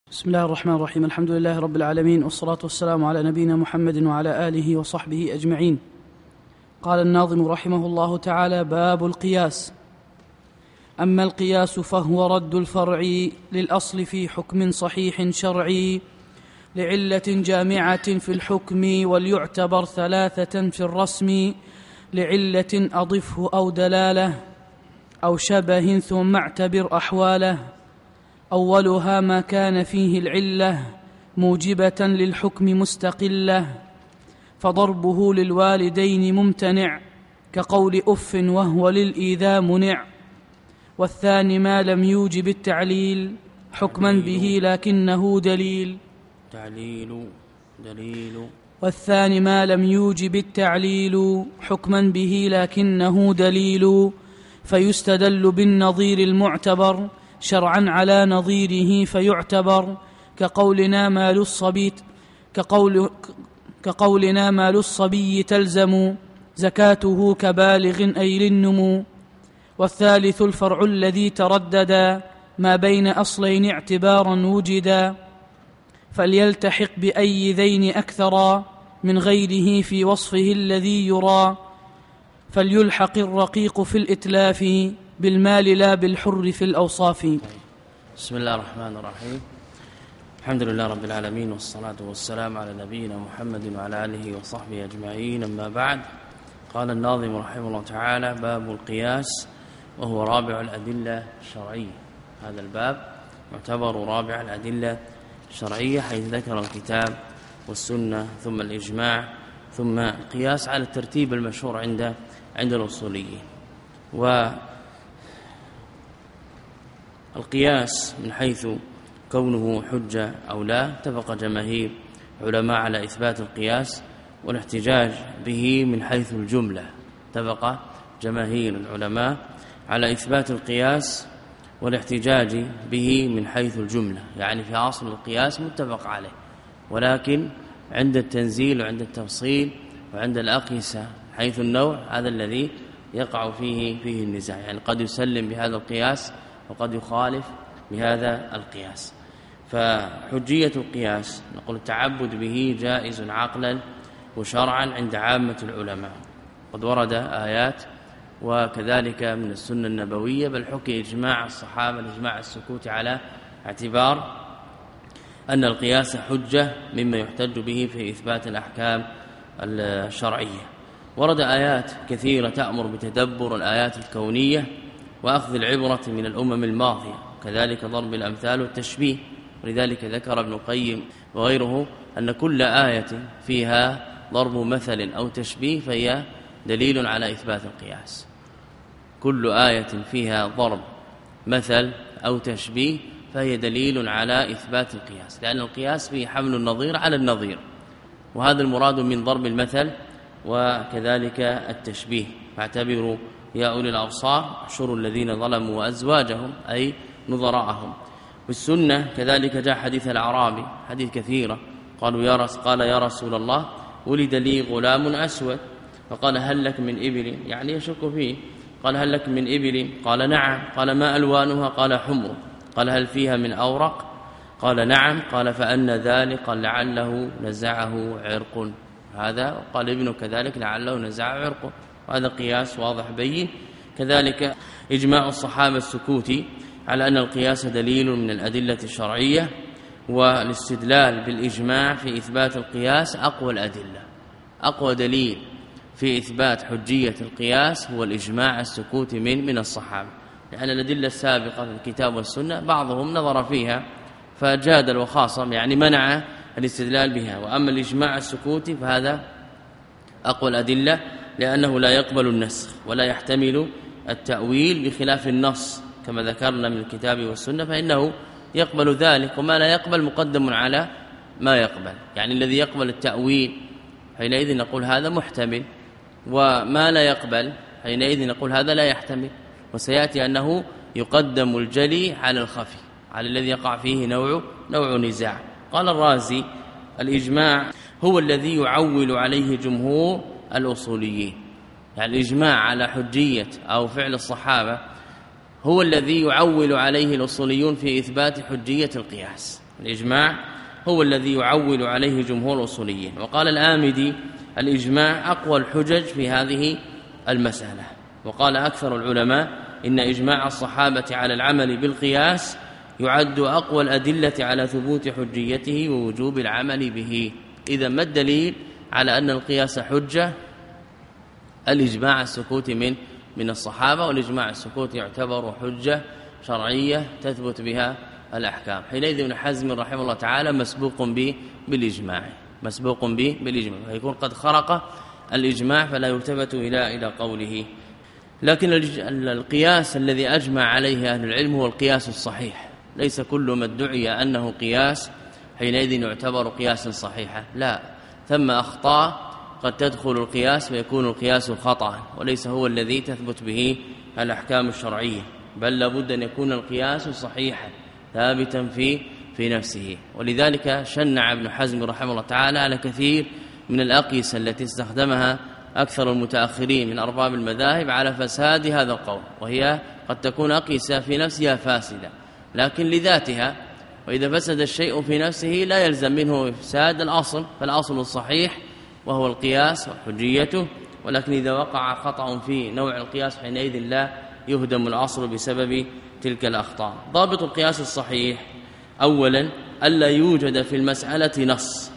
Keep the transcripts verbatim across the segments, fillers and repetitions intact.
بسم الله الرحمن الرحيم. الحمد لله رب العالمين، والصلاة والسلام على نبينا محمد وعلى آله وصحبه أجمعين. قال الناظم رحمه الله تعالى: باب القياس. أما القياس فهو رد الفرع للأصل في حكم صحيح شرعي لعلة جامعة في الحكم، وليعتبر ثلاثة في الرسم: لعلة أضفه أو دلالة أو شبه، ثم اعتبر أحواله. أولها ما كان فيه العلة موجبة للحكم مستقلة، فضربه للوالدين ممتنع كقول أف وهو للإيذاء منع. والثاني ما لم يوجب التعليل حكما به لكنه دليل تعليل دليل والثاني ما لم يوجب التعليل حكما به لكنه دليل، فيستدل بالنظير المعتبر شرعا على نظيره فيعتبر، كقولنا مال الصبي كقول كقولنا مال الصبي تلزم زكاته كبالغ أي للنمو. والثالث الفرع الذي ترددا ما بين أصلين اعتبارا وجدا، فليلتحق بأي ذين أكثرا من غيره في وصفه الذي يرى، فليلحق الرقيق في الإتلاف بالمال لا بالحر في الأوصاف. بسم الله الرحمن الرحيم. الحمد لله رب العالمين، والصلاة والسلام على نبينا محمد وعلى آله وصحبه أجمعين، أما بعد. قال الناظم رحمه الله تعالى: باب القياس، وهو رابع الأدلة الشرعية. هذا الباب يعتبر رابع الأدلة الشرعية، حيث ذكر الكتاب والسنة ثم الإجماع ثم القياس على الترتيب المشهور عند عند الأصوليين. والقياس من حيث كونه حجة أو لا اتفق جماهير علماء على إثبات القياس والاحتجاج به من حيث الجملة. اتفق جماهير العلماء على إثبات القياس والاحتجاج به من حيث الجملة، يعني في أصل القياس متفق عليه، ولكن عند التنزيل وعند التفصيل وعند الأقيسة حيث النوع هذا الذي يقع فيه فيه النزاع. يعني قد يسلم بهذا القياس وقد يخالف بهذا القياس. فحجية القياس نقول التعبد به جائز عقلا وشرعا عند عامة العلماء. قد ورد آيات وكذلك من السنة النبوية، بل حكي إجماع الصحابة الإجماع السكوت على اعتبار أن القياس حجة مما يحتج به في إثبات الأحكام الشرعية. ورد آيات كثيرة تأمر بتدبر الآيات الكونية وأخذ العبرة من الأمم الماضية، كذلك ضرب الأمثال والتشبيه. ولذلك ذكر ابن القيم وغيره أن كل آية فيها ضرب مثل أو تشبيه فهي دليل على إثبات القياس. كل آية فيها ضرب مثل أو تشبيه فهي دليل على إثبات القياس، لأن القياس فيه حمل النظير على النظير، وهذا المراد من ضرب المثل وكذلك التشبيه. فاعتبروا يا أولي الأبصار احشروا الذين ظلموا وأزواجهم أي نظراءهم. والسنة كذلك جاء حديث الأعرابي، حديث كثيرة، قالوا يا رس قال يا رسول الله ولد لي غلام أسود، فقال هل لك من إبل، يعني يشك فيه، قال هل لك من إبل؟ قال نعم. قال ما ألوانها؟ قال حمر. قال هل فيها من أورق؟ قال نعم. قال فأن ذلك لعله نزعه عرق. هذا قال ابنه كذلك لعله نزعه عرق، وهذا قياس واضح بين. كذلك إجماع الصحابة السكوتي على أن القياس دليل من الأدلة الشرعية، والاستدلال بالإجماع في إثبات القياس أقوى الأدلة. أقوى دليل في إثبات حجية القياس هو الإجماع السكوتي من من الصحابة، لأن الأدلة السابقة في الكتاب والسنة بعضهم نظر فيها فجادل وخاصم، يعني منع الاستدلال بها. وأما الإجماع السكوتي فهذا أقوى الأدلة، لأنه لا يقبل النسخ ولا يحتمل التأويل بخلاف النص كما ذكرنا من الكتاب والسنة، فإنه يقبل ذلك، وما لا يقبل مقدم على ما يقبل. يعني الذي يقبل التأويل حينئذ نقول هذا محتمل، وما لا يقبل حينئذ نقول هذا لا يحتمل. وسيأتي أنه يقدم الجلي على الخفي، على الذي يقع فيه نوع نوع نزاع. قال الرازي الإجماع هو الذي يعول عليه جمهور الأصوليين، يعني الإجماع على حجية أو فعل الصحابة هو الذي يعول عليه الأصوليون في إثبات حجية القياس. الإجماع هو الذي يعول عليه جمهور الأصوليين. وقال الآمدي الإجماع أقوى الحجج في هذه المسألة. وقال أكثر العلماء إن إجماع الصحابة على العمل بالقياس يعد أقوى الأدلة على ثبوت حجيته ووجوب العمل به. إذا ما الدليل على أن القياس حجة؟ الإجماع السكوت من من الصحابة، والإجماع السكوت يعتبر حجة شرعية تثبت بها الأحكام. حينئذ ابن حزم رحمه الله تعالى مسبوق به بالإجماع مسبوق به بالإجماع فيكون قد خرق الإجماع فلا يلتفت إلى إلى قوله. لكن القياس الذي أجمع عليه أهل العلم هو القياس الصحيح. ليس كل ما ادعي أنه قياس حينئذ يعتبر قياسا صحيحا، لا، ثم أخطاء قد تدخل القياس ويكون القياس خطأ، وليس هو الذي تثبت به الأحكام الشرعية، بل لابد أن يكون القياس صحيحا ثابتا في في نفسه. ولذلك شنع ابن حزم رحمه الله تعالى على كثير من الأقيسة التي استخدمها أكثر المتأخرين من أرباب المذاهب على فساد هذا القول، وهي قد تكون أقيسة في نفسها فاسدة لكن لذاتها، وإذا فسد الشيء في نفسه لا يلزم منه إفساد الأصل، فالأصل الصحيح وهو القياس وحجيته. ولكن إذا وقع خطأ في نوع القياس حينئذ لا يهدم الأصل بسبب تلك الأخطاء. ضابط القياس الصحيح أولا ألا يوجد في المسألة نص.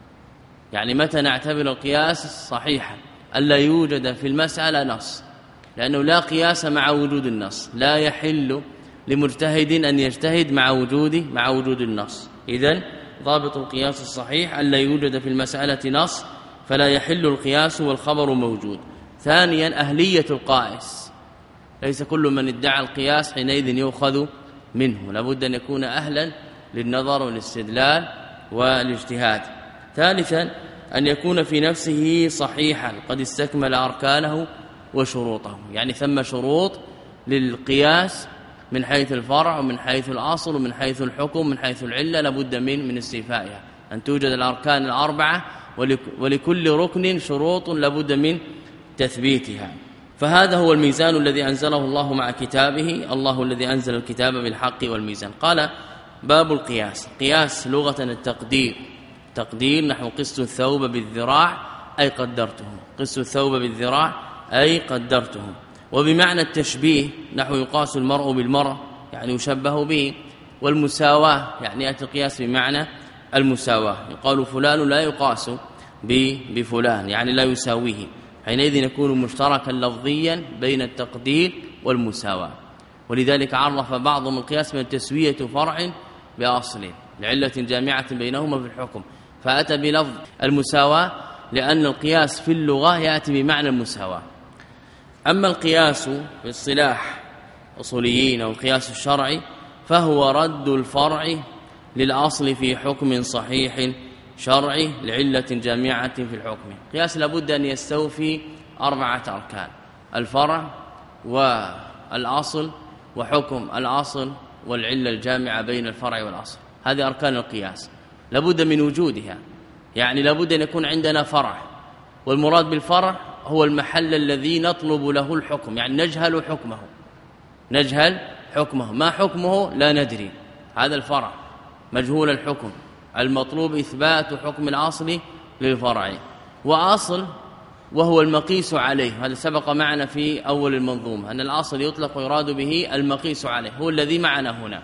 يعني متى نعتبر القياس صحيحا؟ ألا يوجد في المسألة نص، لأنه لا قياس مع وجود النص، لا يحل لمجتهد أن يجتهد مع وجود مع وجود النص. إذن ضابط القياس الصحيح ألا يوجد في المسألة نص فلا يحل القياس والخبر موجود. ثانيا أهلية القائس، ليس كل من ادعى القياس حينئذ يؤخذ منه، لابد أن يكون أهلا للنظر والاستدلال والاجتهاد. ثالثا أن يكون في نفسه صحيحا قد استكمل أركانه وشروطه، يعني ثم شروط للقياس من حيث الفرع ومن حيث الأصل ومن حيث الحكم ومن حيث العلة، لابد من من استيفائها، أن توجد الأركان الأربعة ولكل ركن شروط لابد من تثبيتها. فهذا هو الميزان الذي أنزله الله مع كتابه، الله الذي أنزل الكتاب بالحق والميزان. قال باب القياس. قياس لغة التقدير، تقدير نحو قست الثوب بالذراع أي قدرته، قست الثوب بالذراع أي قدرته. وبمعنى التشبيه نحو يقاس المرء بالمرء يعني يشبه به. والمساواة يعني يأتي القياس بمعنى المساواة، يقال فلان لا يقاس بفلان يعني لا يساويه، حينئذ يكون مشتركا لفظيا بين التقدير والمساواة. ولذلك عرف بعضهم القياس من تسوية فرع بأصل لعلة جامعة بينهما في الحكم، فأتى بلفظ المساواة لأن القياس في اللغة يأتي بمعنى المساواة. أما القياس في اصطلاح أصوليين أو القياس الشرعي فهو رد الفرع للأصل في حكم صحيح شرعي لعلة جامعة في الحكم. قياس لابد أن يستوفي أربعة أركان: الفرع والأصل وحكم الأصل والعلة الجامعة بين الفرع والأصل. هذه أركان القياس لابد من وجودها، يعني لابد أن يكون عندنا فرع، والمراد بالفرع هو المحل الذي نطلب له الحكم، يعني نجهل حكمه نجهل حكمه ما حكمه لا ندري، هذا الفرع مجهول الحكم، المطلوب إثبات حكم الأصل للفرع. وأصل وهو المقيس عليه، هذا سبق معنا في أول المنظومة أن الأصل يطلق ويراد به المقيس عليه، هو الذي معنا هنا.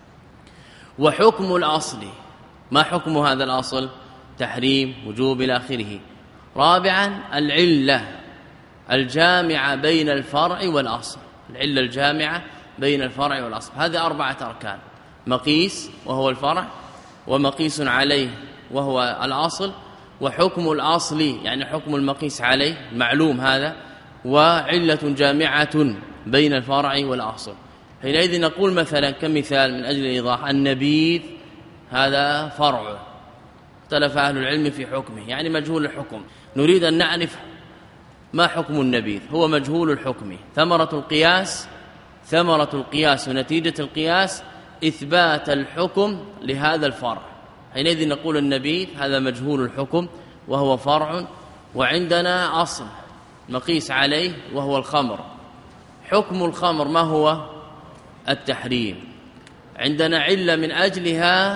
وحكم الأصل ما حكم هذا الأصل؟ تحريم وجوب إلى آخره. رابعا العلة الجامعة بين الفرع والأصل، العلة الجامعة بين الفرع والأصل. هذه أربعة أركان: مقيس وهو الفرع، ومقيس عليه وهو الأصل، وحكم الأصل يعني حكم المقيس عليه معلوم هذا، وعلة جامعة بين الفرع والأصل. حينئذ نقول مثلا كمثال من أجل الإيضاح: النبيذ هذا فرع، اختلف أهل العلم في حكمه يعني مجهول الحكم، نريد أن نعرف ما حكم النبيذ، هو مجهول الحكم. ثمرة القياس ثمرة القياس ونتيجة القياس إثبات الحكم لهذا الفرع. حينئذ نقول النبيذ هذا مجهول الحكم وهو فرع، وعندنا أصل مقيس عليه وهو الخمر، حكم الخمر ما هو؟ التحريم. عندنا علة من أجلها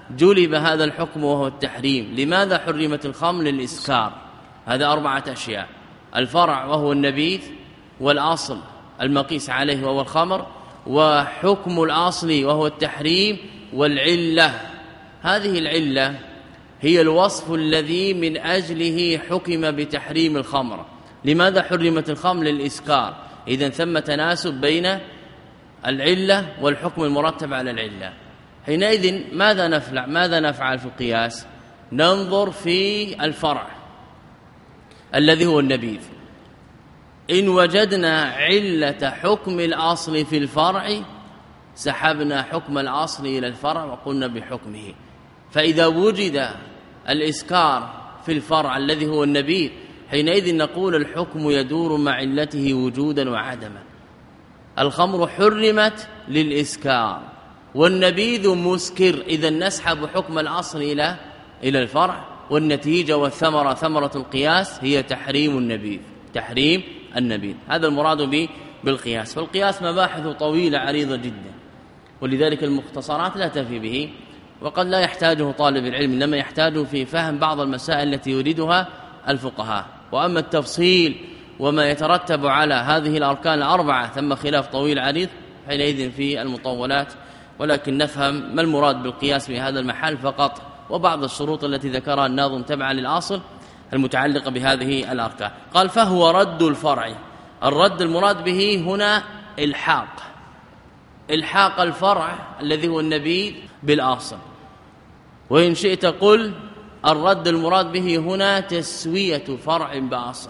جلب هذا الحكم وهو التحريم. لماذا حرمت الخمر؟ للإسكار. هذا أربعة أشياء: الفرع وهو النبيذ، والأصل المقيس عليه وهو الخمر، وحكم الأصل وهو التحريم، والعلة. هذه العلة هي الوصف الذي من أجله حكم بتحريم الخمر. لماذا حرمت الخمر؟ للإسكار. إذن ثم تناسب بين العلة والحكم المرتب على العلة. حينئذ ماذا نفعل ماذا نفعل في القياس؟ ننظر في الفرع الذي هو النبيذ. إن وجدنا علة حكم الأصل في الفرع سحبنا حكم الأصل إلى الفرع وقلنا بحكمه. فإذا وجد الإسكار في الفرع الذي هو النبيذ حينئذ نقول الحكم يدور مع علته وجودا وعدما. الخمر حرمت للإسكار والنبيذ مسكر، إذا نسحب حكم الأصل إلى إلى الفرع، والنتيجة والثمرة ثمرة القياس هي تحريم النبيذ تحريم النبيذ. هذا المراد به بالقياس. فالقياس مباحث طويلة عريضة جدا، ولذلك المختصرات لا تفي به، وقد لا يحتاجه طالب العلم، إنما يحتاجه في فهم بعض المسائل التي يريدها الفقهاء. وأما التفصيل وما يترتب على هذه الأركان الأربعة ثم خلاف طويل عريض حينئذ في المطولات، ولكن نفهم ما المراد بالقياس في هذا المحل فقط، وبعض الشروط التي ذكرها الناظم تبعا للأصل المتعلقة بهذه الأركان. قال فهو رد الفرع. الرد المراد به هنا الحاق الحاق الفرع الذي هو النبيذ بالأصل. وإن شئت قل الرد المراد به هنا تسوية فرع بأصل.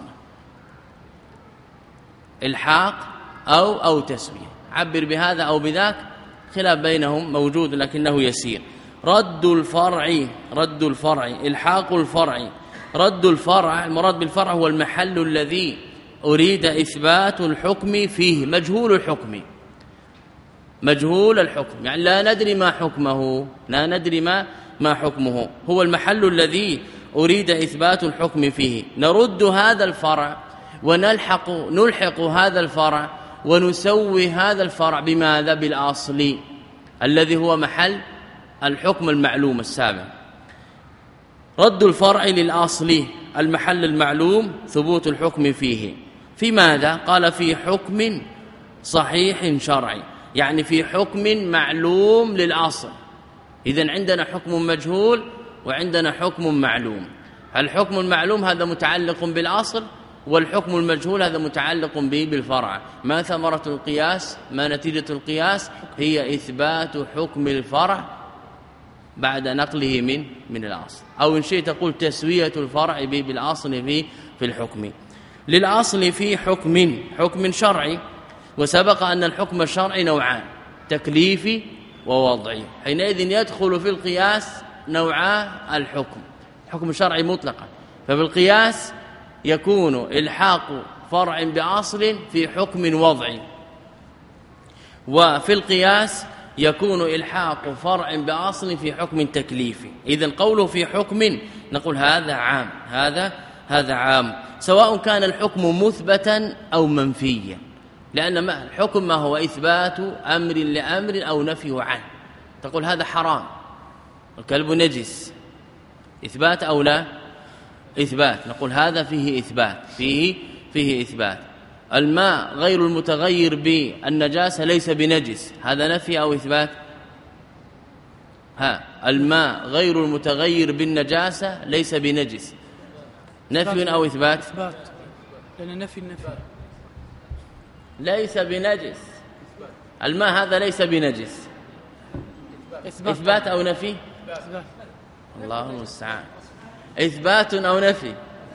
الحاق أو أو تسوية، عبر بهذا أو بذاك، خلاف بينهم موجود لكنه يسير. رد الفرع رد الفرع الحاق الفرع. رد الفرع المراد بالفرع هو المحل الذي أريد إثبات الحكم فيه، مجهول الحكم مجهول الحكم يعني لا ندري ما حكمه لا ندري ما ما حكمه هو المحل الذي أريد إثبات الحكم فيه. نرد هذا الفرع ونلحق نلحق هذا الفرع ونسوي هذا الفرع بماذا؟ بالأصل الذي هو محل الحكم المعلوم السابق. رد الفرع للأصل المحل المعلوم ثبوت الحكم فيه. في ماذا؟ قال في حكم صحيح شرعي، يعني في حكم معلوم للأصل. إذن عندنا حكم مجهول وعندنا حكم معلوم. الحكم المعلوم هذا متعلق بالأصل، والحكم المجهول هذا متعلق به بالفرع. ما ثمرة القياس؟ ما نتيجة القياس؟ هي إثبات حكم الفرع بعد نقله من من الأصل، أو إن شئت تقول تسوية الفرع به بالأصل في في الحكم. للأصل في حكم حكم شرعي، وسبق أن الحكم الشرعي نوعان: تكليفي ووضعي. حينئذ يدخل في القياس نوعا الحكم، حكم شرعي مطلقا. فبالقياس يكون الحاق فرع بأصل في حكم وضعي، وفي القياس يكون إلحاق فرع بأصل في حكم تكليفي. إذن قوله في حكم نقول هذا عام هذا هذا عام، سواء كان الحكم مثبتا أو منفيا، لأن ما الحكم ما هو إثبات أمر لأمر أو نفيه عنه. تقول هذا حرام، الكلب نجس، إثبات أو لا؟ إثبات. نقول هذا فيه إثبات فيه فيه إثبات. الماء غير المتغير بالنجاسة ليس بنجس، هذا نفي أو إثبات؟ ها الماء غير المتغير بالنجاسة ليس بنجس، نفي أو إثبات؟ إثبات، لأن نفي النفي ليس بنجس. الماء هذا ليس بنجس، إثبات أو نفي؟ إثبات. الله المستعان. إثبات أو نفي؟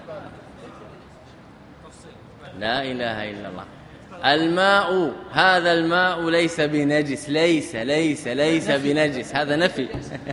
لا إله إلا الله. الماء هذا الماء ليس بنجس، ليس ليس ليس بنجس، هذا نفي.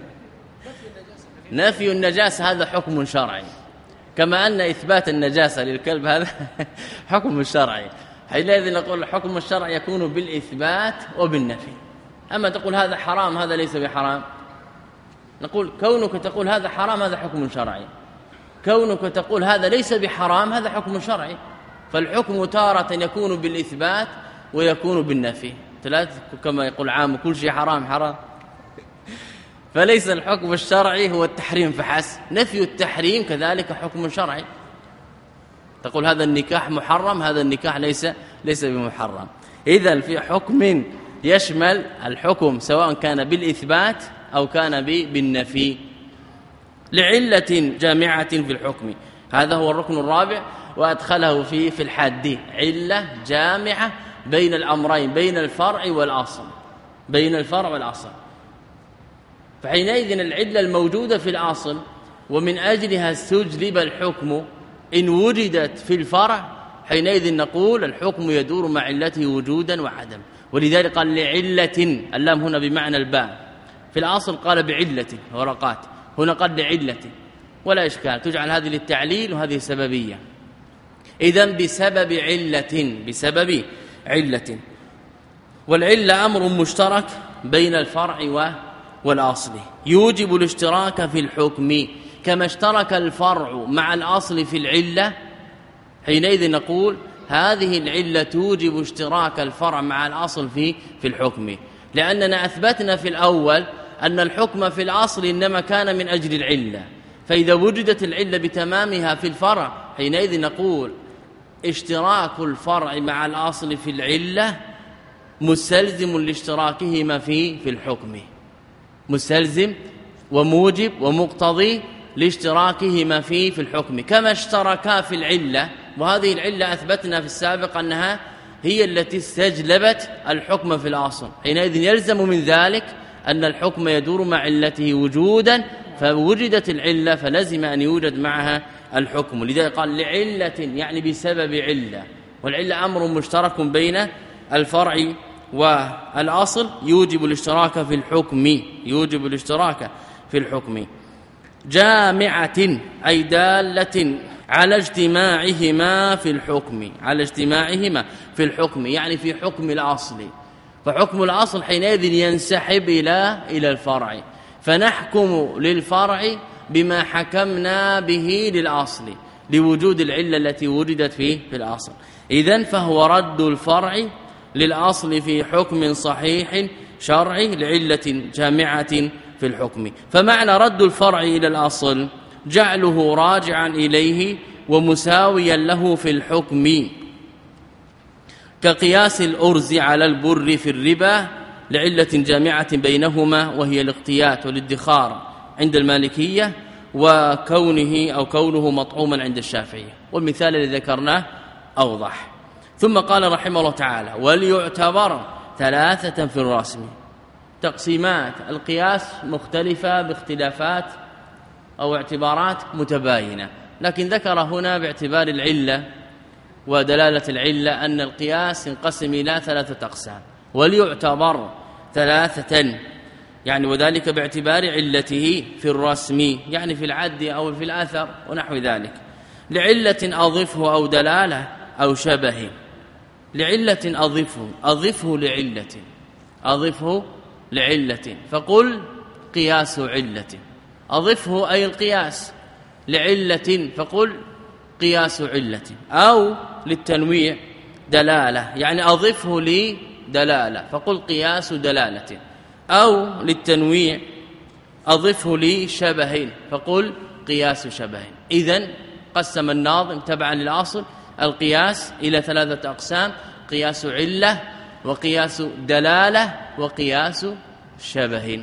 نفي النجاسة هذا حكم شرعي، كما أن إثبات النجاسة للكلب هذا حكم شرعي. حينئذ نقول الحكم الشرعي يكون بالإثبات وبالنفي. أما تقول هذا حرام هذا ليس بحرام، نقول كونك تقول هذا حرام هذا حكم شرعي، كونك تقول هذا ليس بحرام هذا حكم شرعي. فالحكم تارة يكون بالإثبات ويكون بالنفي. ثلاث كما يقول عام كل شيء حرام حرام. فليس الحكم الشرعي هو التحريم فحسب، نفي التحريم كذلك حكم شرعي. تقول هذا النكاح محرم، هذا النكاح ليس ليس بمحرم. إذن في حكم يشمل الحكم سواء كان بالإثبات أو كان بالنفي لعلة جامعة في الحكم. هذا هو الركن الرابع، وأدخله في في الحد، علة جامعة بين الأمرين، بين الفرع والأصل، بين الفرع والأصل. فحينئذ العلة الموجودة في الأصل ومن أجلها استجلب الحكم إن وجدت في الفرع، حينئذ نقول الحكم يدور مع علته وجودا وعدم. ولذلك قال لعلة، اللام هنا بمعنى الباء، في الأصل قال بعلة ورقات، هنا قال لعلة، ولا إشكال، تجعل هذه للتعليل وهذه سببية. إذن بسبب علة، بسبب علة. والعلة أمر مشترك بين الفرع والأصل يوجب الاشتراك في الحكم، كما اشترك الفرع مع الأصل في العلة، حينئذ نقول هذه العلة توجب اشتراك الفرع مع الأصل في في الحكم، لأننا أثبتنا في الأول أن الحكم في الأصل إنما كان من أجل العلة، فإذا وجدت العلة بتمامها في الفرع حينئذ نقول اشتراك الفرع مع الأصل في العلة مستلزم لاشتراكهما في في الحكم، مستلزم وموجب ومقتضي لاشتراكهما في في الحكم، كما اشتركا في العلة. وهذه العلة أثبتنا في السابق أنها هي التي استجلبت الحكم في الأصل، حينئذ يلزم من ذلك أن الحكم يدور مع علته وجودا، فوجدت العلة فلزم أن يوجد معها الحكم. لذلك قال لعلة يعني بسبب علة، والعلة أمر مشترك بين الفرع والأصل يوجب الاشتراك في الحكم، يوجب الاشتراك في الحكم. جامعة أي دالة على اجتماعهما في الحكم، على اجتماعهما في الحكم يعني في حكم الأصل، فحكم الأصل حينئذ ينسحب إلى إلى الفرع، فنحكم للفرع بما حكمنا به للأصل لوجود العلة التي وجدت فيه في الأصل. إذن فهو رد الفرع للأصل في حكم صحيح شرعي لعلة جامعة في الحكم. فمعنى رد الفرع إلى الأصل جعله راجعا إليه ومساويا له في الحكم، كقياس الأرز على البر في الربا لعلة جامعة بينهما وهي الاقتيات والادخار عند المالكية، وكونه أو كونه مطعوما عند الشافعية، والمثال الذي ذكرناه أوضح. ثم قال رحمه الله تعالى وليعتبر ثلاثة في الرسم. تقسيمات القياس مختلفة باختلافات أو اعتبارات متباينة، لكن ذكر هنا باعتبار العلة ودلالة العلة أن القياس ينقسم إلى ثلاثة أقسام، وليعتبر ثلاثة يعني وذلك باعتبار علته في الرسم يعني في العد أو في الأثر ونحو ذلك، لعلة أضفه أو دلالة أو شبه. لعلة أضفه أضفه لعلة أضفه لعلة فقل قياس علة، أضفه أي القياس لعلة فقل قياس علة، أو للتنويع دلالة يعني أضفه لدلالة فقل قياس دلالة، أو للتنويع أضفه لشبه فقل قياس شبه. إذن قسم الناظم تبعا للأصل القياس إلى ثلاثة أقسام: قياس علة وقياس دلالة وقياس شبه.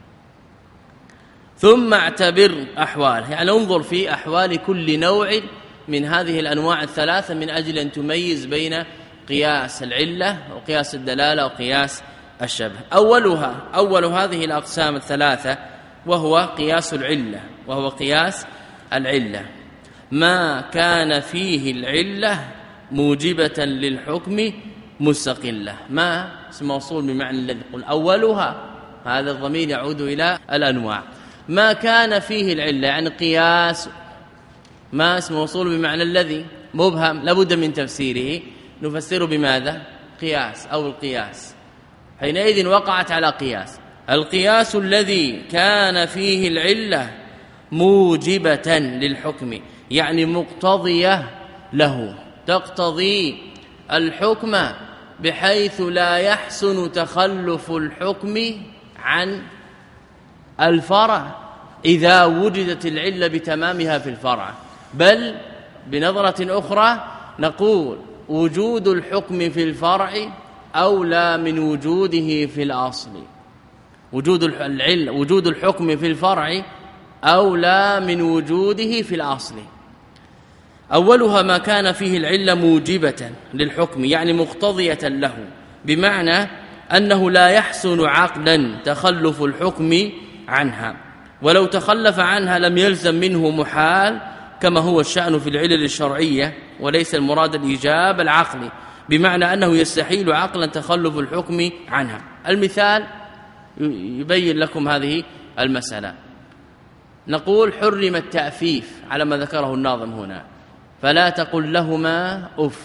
ثم اعتبر أحواله يعني انظر في أحوال كل نوع من هذه الأنواع الثلاثة من أجل أن تميز بين قياس العلة وقياس الدلالة وقياس الشبه. أولها أول هذه الأقسام الثلاثة وهو قياس العلة، وهو قياس العلة ما كان فيه العلة موجبة للحكم مستقلة. ما اسم موصول بمعنى الذي قل أولها، هذا الضمير يعود إلى الأنواع. ما كان فيه العلة يعني قياس ما اسم موصول بمعنى الذي مبهم لابد من تفسيره، نفسره بماذا؟ قياس أو القياس، حينئذ وقعت على قياس. القياس الذي كان فيه العلة موجبة للحكم يعني مقتضية له، تقتضي الحكم بحيث لا يحسن تخلف الحكم عن الفرع إذا وجدت العلة بتمامها في الفرع، بل بنظرة أخرى نقول وجود الحكم في الفرع أولى من وجوده في الأصل. وجود العلة وجود الحكم في الفرع أولى من وجوده في الأصل. أولها ما كان فيه العلة موجبة للحكم، يعني مقتضية له، بمعنى أنه لا يحسن عقلا تخلف الحكم عنها، ولو تخلف عنها لم يلزم منه محال، كما هو الشأن في العلل الشرعية، وليس المراد الإيجاب العقلي، بمعنى أنه يستحيل عقلا تخلف الحكم عنها. المثال يبين لكم هذه المسألة. نقول حرم التأفيف على ما ذكره الناظم هنا، فلا تقل لهما أف،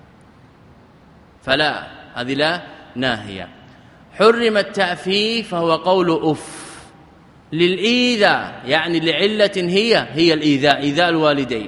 فلا هذه لا ناهية. حرم التأفيف فهو قول أف للإيذاء، يعني لعلة هي هي الإيذاء، إيذاء الوالدين،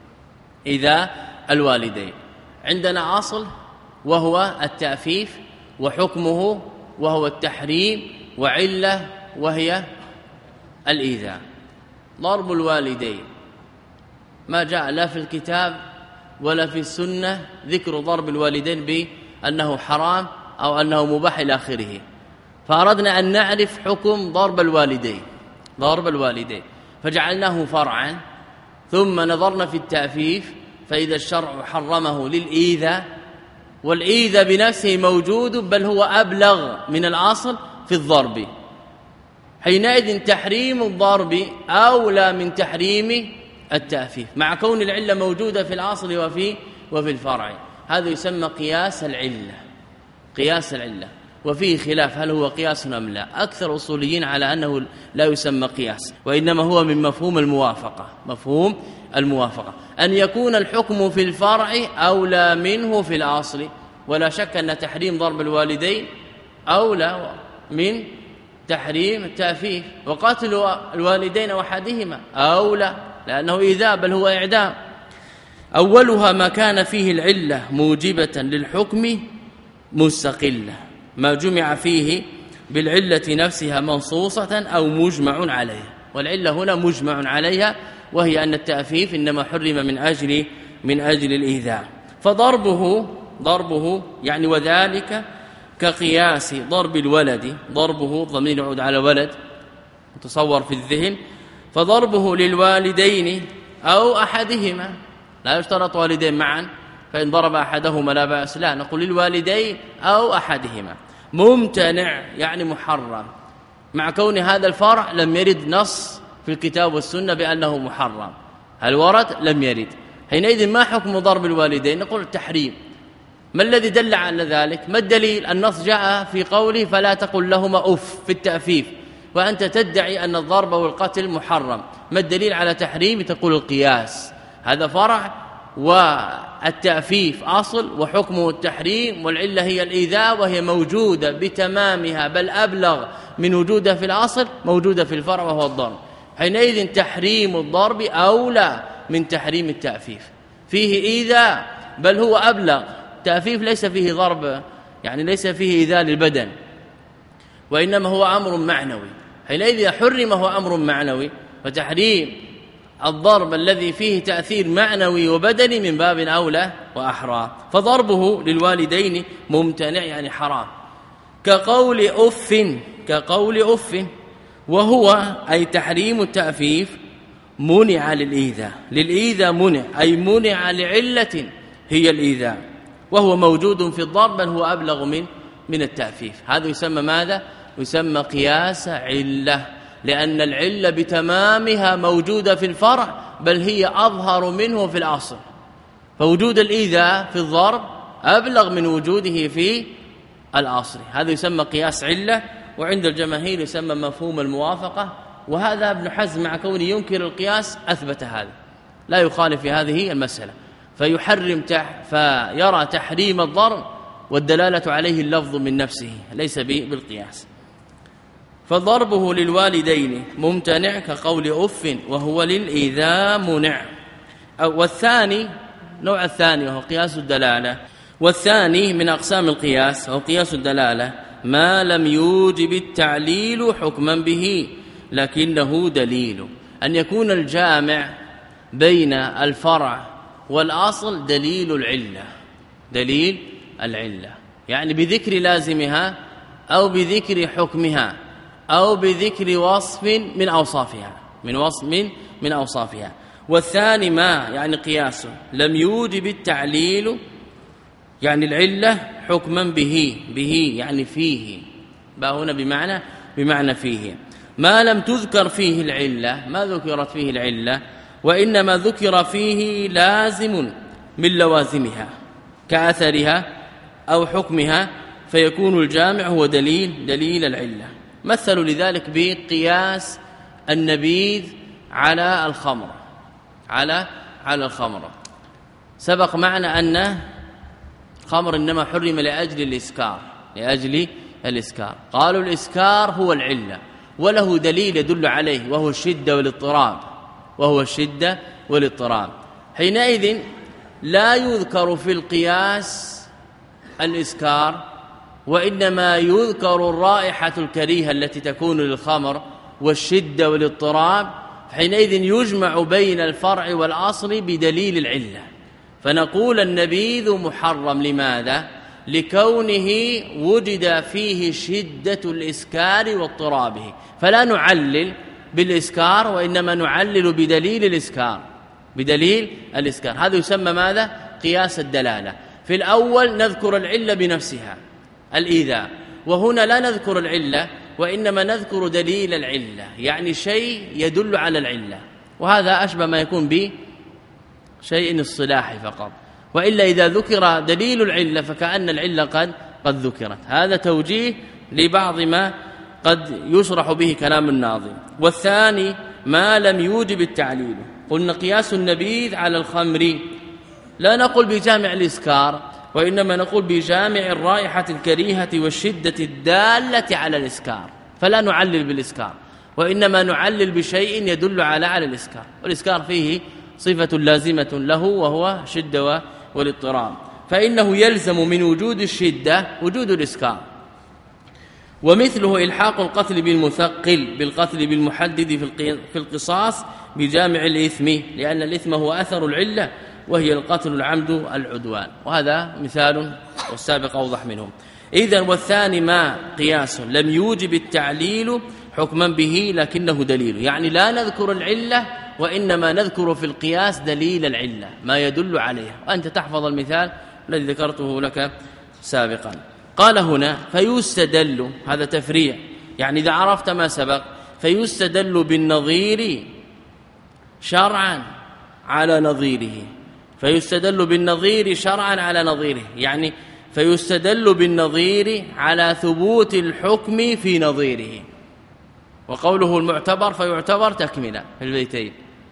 إيذاء الوالدين. عندنا أصل وهو التأفيف، وحكمه وهو التحريم، وعلة وهي الإيذاء. ضرب الوالدين ما جاء لا في الكتاب ولا في السنة ذكر ضرب الوالدين بأنه حرام أو أنه مباح إلى آخره، فأردنا أن نعرف حكم ضرب الوالدين ضرب الوالدين فجعلناه فرعا، ثم نظرنا في التأفيف فإذا الشرع حرمه للإيذاء، والإيذاء بنفسه موجود بل هو أبلغ من الأصل في الضرب، حينئذ تحريم الضرب أولى من تحريم التأفيف، مع كون العلة موجودة في الأصل وفي وفي الفرع. هذا يسمى قياس العلة قياس العلة وفيه خلاف هل هو قياس أم لا. أكثر أصوليين على أنه لا يسمى قياس، وإنما هو من مفهوم الموافقة مفهوم الموافقة أن يكون الحكم في الفرع أولى منه في الأصل. ولا شك أن تحريم ضرب الوالدين أولى من تحريم التأفيف، وقتل الوالدين وحدهما أولى لأنه إيذاء بل هو إعدام. أولها ما كان فيه العلة موجبة للحكم مستقلة، ما جمع فيه بالعلة نفسها منصوصة أو مجمع عليها، والعلة هنا مجمع عليها، وهي أن التأفيف إنما حرم من أجل من أجل الإيذاء. فضربه ضربه يعني وذلك كقياس ضرب الولد، ضربه ضمير يعود على ولد متصور في الذهن، فضربه للوالدين أو أحدهما، لا يشترط والدين معا، فإن ضرب أحدهما لا بأس، لا نقول للوالدين أو أحدهما. ممتنع يعني محرم، مع كون هذا الفرع لم يرد نص في الكتاب والسنة بأنه محرم، هل ورد؟ لم يرد. حينئذ ما حكم ضرب الوالدين؟ نقول التحريم. ما الذي دل على ذلك؟ ما الدليل؟ النص جاء في قوله فلا تقل لهما أف في التأفيف، وأنت تدعي أن الضرب والقتل محرم. ما الدليل على تحريم؟ تقول القياس، هذا فرع والتأفيف أصل وحكمه التحريم، والعلة هي الإيذاء وهي موجودة بتمامها بل أبلغ من وجودها في الأصل، موجودة في الفرع وهو الضرب. حينئذ تحريم الضرب أولى من تحريم التأفيف، فيه إيذاء بل هو أبلغ. التأفيف ليس فيه ضرب، يعني ليس فيه إيذاء للبدن، وإنما هو أمر معنوي. حينئذ حرم هو أمر معنوي، فتحريم الضرب الذي فيه تأثير معنوي وبدني من باب أولى وأحرى. فضربه للوالدين ممتنع يعني حرام، كقول أف كقول أف وهو أي تحريم التأفيف منع للإيذاء، للإيذاء منع أي منع لعلة هي الإيذاء، وهو موجود في الضرب بل هو أبلغ من من التأفيف. هذا يسمى ماذا؟ يسمى قياس علة، لأن العلة بتمامها موجودة في الفرع بل هي أظهر منه في الأصل، فوجود الإيذاء في الضرب أبلغ من وجوده في الأصل. هذا يسمى قياس علة، وعند الجماهير يسمى مفهوم الموافقة. وهذا ابن حزم مع كونه ينكر القياس أثبت هذا، لا يخالف في هذه المسألة، فيحرم تح فيرى تحريم الضرب والدلالة عليه اللفظ من نفسه ليس بالقياس. فضربه للوالدين ممتنع كقول أف وهو للإيذاء منع. والثاني نوع الثاني وهو قياس الدلالة، والثاني من أقسام القياس وهو قياس الدلالة ما لم يوجب التعليل حكما به لكنه دليل. أن يكون الجامع بين الفرع والأصل دليل العلة، دليل العلة يعني بذكر لازمها أو بذكر حكمها أو بذكر وصف من أوصافها من وصف من, من أوصافها. والثاني ما يعني قياس لم يوجب التعليل يعني العلة حكما به به يعني فيه، با هنا بمعنى بمعنى فيه، ما لم تذكر فيه العلة، ما ذكرت فيه العلة وإنما ذكر فيه لازم من لوازمها كأثرها أو حكمها، فيكون الجامع هو دليل دليل العلة. مثلوا لذلك بقياس النبيذ على الخمر على على الخمر. سبق معنا أن الخمر إنما حرم لأجل الإسكار لأجل الإسكار قالوا الإسكار هو العلة وله دليل يدل عليه وهو الشدة والاضطراب وهو الشدة والاضطراب. حينئذ لا يذكر في القياس الإسكار وإنما يذكر الرائحة الكريهة التي تكون للخمر والشدة والاضطراب، حينئذ يجمع بين الفرع والأصل بدليل العلة. فنقول النبيذ محرم لماذا؟ لكونه وجد فيه شدة الإسكار واضطرابه، فلا نعلل بالإسكار وإنما نعلل بدليل الإسكار بدليل الإسكار. هذا يسمى ماذا؟ قياس الدلالة. في الأول نذكر العلة بنفسها الإيذاء، وهنا لا نذكر العلة وإنما نذكر دليل العلة يعني شيء يدل على العلة، وهذا أشبه ما يكون به شيء الصلاحي فقط، وإلا إذا ذكر دليل العلة فكأن العلة قد قد ذكرت. هذا توجيه لبعض ما قد يشرح به كلام الناظم. والثاني ما لم يوجب التعليل، قلنا قياس النبيذ على الخمر لا نقول بجامع الإسكار وإنما نقول بجامع الرائحة الكريهة والشدة الدالة على الإسكار، فلا نعلل بالإسكار وإنما نعلل بشيء يدل على على الإسكار، والإسكار فيه صفة لازمة له وهو شدة والاضطراب، فإنه يلزم من وجود الشدة وجود الإسكار. ومثله إلحاق القتل بالمثقل بالقتل بالمحدد في القصاص بجامع الإثم، لأن الإثم هو أثر العلة وهي القتل العمد العدوان، وهذا مثال والسابق أوضح منهم. إذن والثاني ما قياس لم يوجب التعليل حكما به لكنه دليل، يعني لا نذكر العلة وإنما نذكر في القياس دليل العلة ما يدل عليها، وأنت تحفظ المثال الذي ذكرته لك سابقا. قال هنا فيستدل، هذا تفريع، يعني إذا عرفت ما سبق فيستدل بالنظير شرعا على نظيره، فيستدل بالنظير شرعا على نظيره، يعني فيستدل بالنظير على ثبوت الحكم في نظيره، وقوله المعتبر فيعتبر تكملة في البيتين.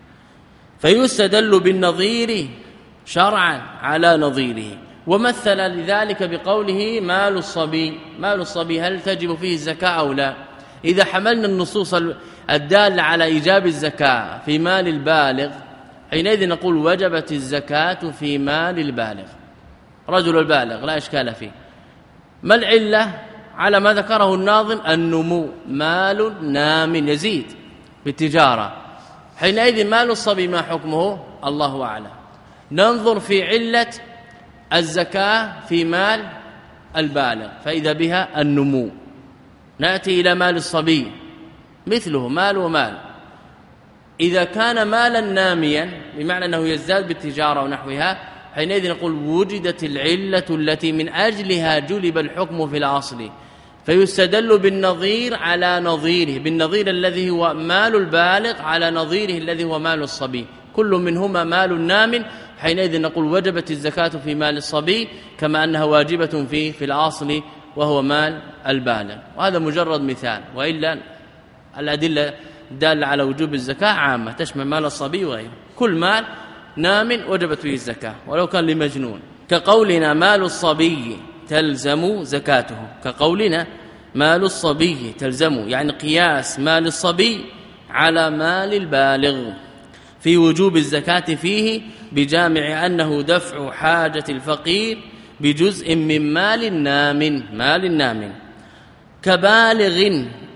فيستدل بالنظير شرعا على نظيره، ومثل لذلك بقوله مال الصبي. مال الصبي هل تجب فيه الزكاة أو لا؟ إذا حملنا النصوص الدالة على إيجاب الزكاة في مال البالغ حينئذ نقول وجبت الزكاة في مال البالغ، رجل البالغ لا إشكال فيه. ما العلة على ما ذكره الناظم؟ النمو، مال نام يزيد بالتجارة. حينئذ مال الصبي ما حكمه؟ الله أعلم. ننظر في علة الزكاة في مال البالغ فإذا بها النمو، نأتي إلى مال الصبي مثله مال ومال. إذا كان مالا ناميا بمعنى أنه يزداد بالتجارة ونحوها حينئذ نقول وجدت العلة التي من أجلها جلب الحكم في الأصل، فيستدل بالنظير على نظيره، بالنظير الذي هو مال البالغ على نظيره الذي هو مال الصبي، كل منهما مال نام، حينئذ نقول وجبت الزكاة في مال الصبي كما أنها واجبة في في الأصل وهو مال البالغ. وهذا مجرد مثال، وإلا الأدلة دالة على وجوب الزكاة عامة تشمل مال الصبي وغيره، كل مال نام وجبت فيه الزكاة ولو كان لمجنون، كقولنا مال الصبي تلزم زكاته، كقولنا مال الصبي تلزم، يعني قياس مال الصبي على مال البالغ في وجوب الزكاة فيه بجامع أنه دفع حاجة الفقير بجزء من مال نام، مال نام. كبالغ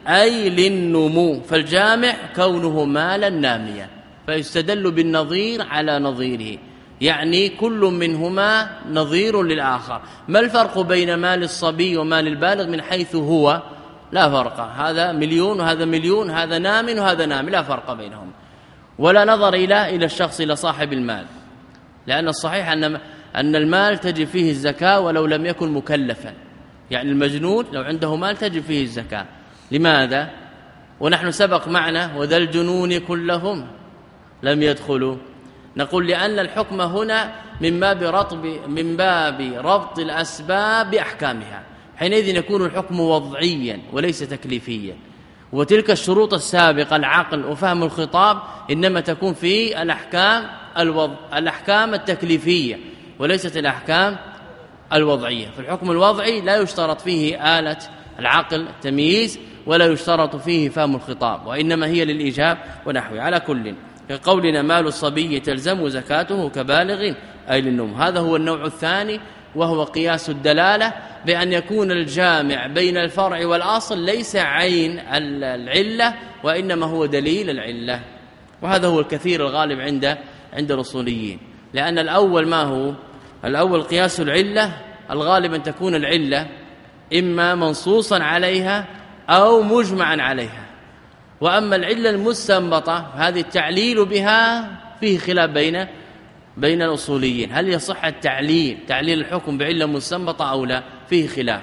أي للنمو، فالجامع كونه مالا ناميا، فيستدل بالنظير على نظيره، يعني كل منهما نظير للآخر. ما الفرق بين مال الصبي ومال البالغ من حيث هو؟ لا فرق، هذا مليون وهذا مليون، هذا نام وهذا نام، لا فرق بينهم، ولا نظر إلى إلى الشخص، إلى صاحب المال، لأن الصحيح أن أن المال تجب فيه الزكاة ولو لم يكن مكلفا، يعني المجنون لو عنده مال تجب فيه الزكاة. لماذا؟ ونحن سبق معنا وذا الجنون كلهم لم يدخلوا. نقول لأن الحكم هنا من باب رطب من باب ربط الأسباب بأحكامها، حينئذ يكون الحكم وضعيا وليس تكليفيا. وتلك الشروط السابقة العقل وفهم الخطاب إنما تكون في الأحكام الوضع الأحكام التكليفية وليست الأحكام الوضعية. في الحكم الوضعي لا يشترط فيه آلة العقل التمييز ولا يشترط فيه فهم الخطاب، وإنما هي للإيجاب ونحوه. على كل كقولنا مال الصبي تلزم زكاته كبالغ أي للنوم، هذا هو النوع الثاني، وهو قياس الدلالة، بأن يكون الجامع بين الفرع والأصل ليس عين العلة وإنما هو دليل العلة، وهذا هو الكثير الغالب عند عند الأصوليين. لأن الأول ما هو؟ الأول قياس العلة، الغالب أن تكون العلة إما منصوصا عليها أو مجمعا عليها. وأما العلة المستنبطة هذه التعليل بها فيه خلاف بين بين الأصوليين، هل يصح التعليل تعليل الحكم بعلة مستنبطة أو لا؟ فيه خلاف.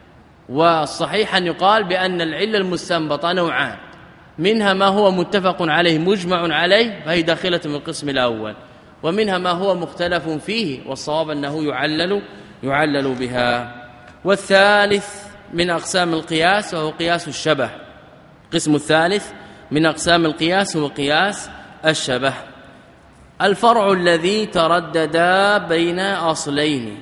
والصحيح أن يقال بأن العلة المستنبطة نوعان، منها ما هو متفق عليه مجمع عليه فهي داخلة من القسم الأول، ومنها ما هو مختلف فيه والصواب أنه يعلل يعلل بها. والثالث من أقسام القياس وهو قياس الشبه. القسم الثالث من أقسام القياس هو قياس الشبه، الفرع الذي تردد بين أصلين.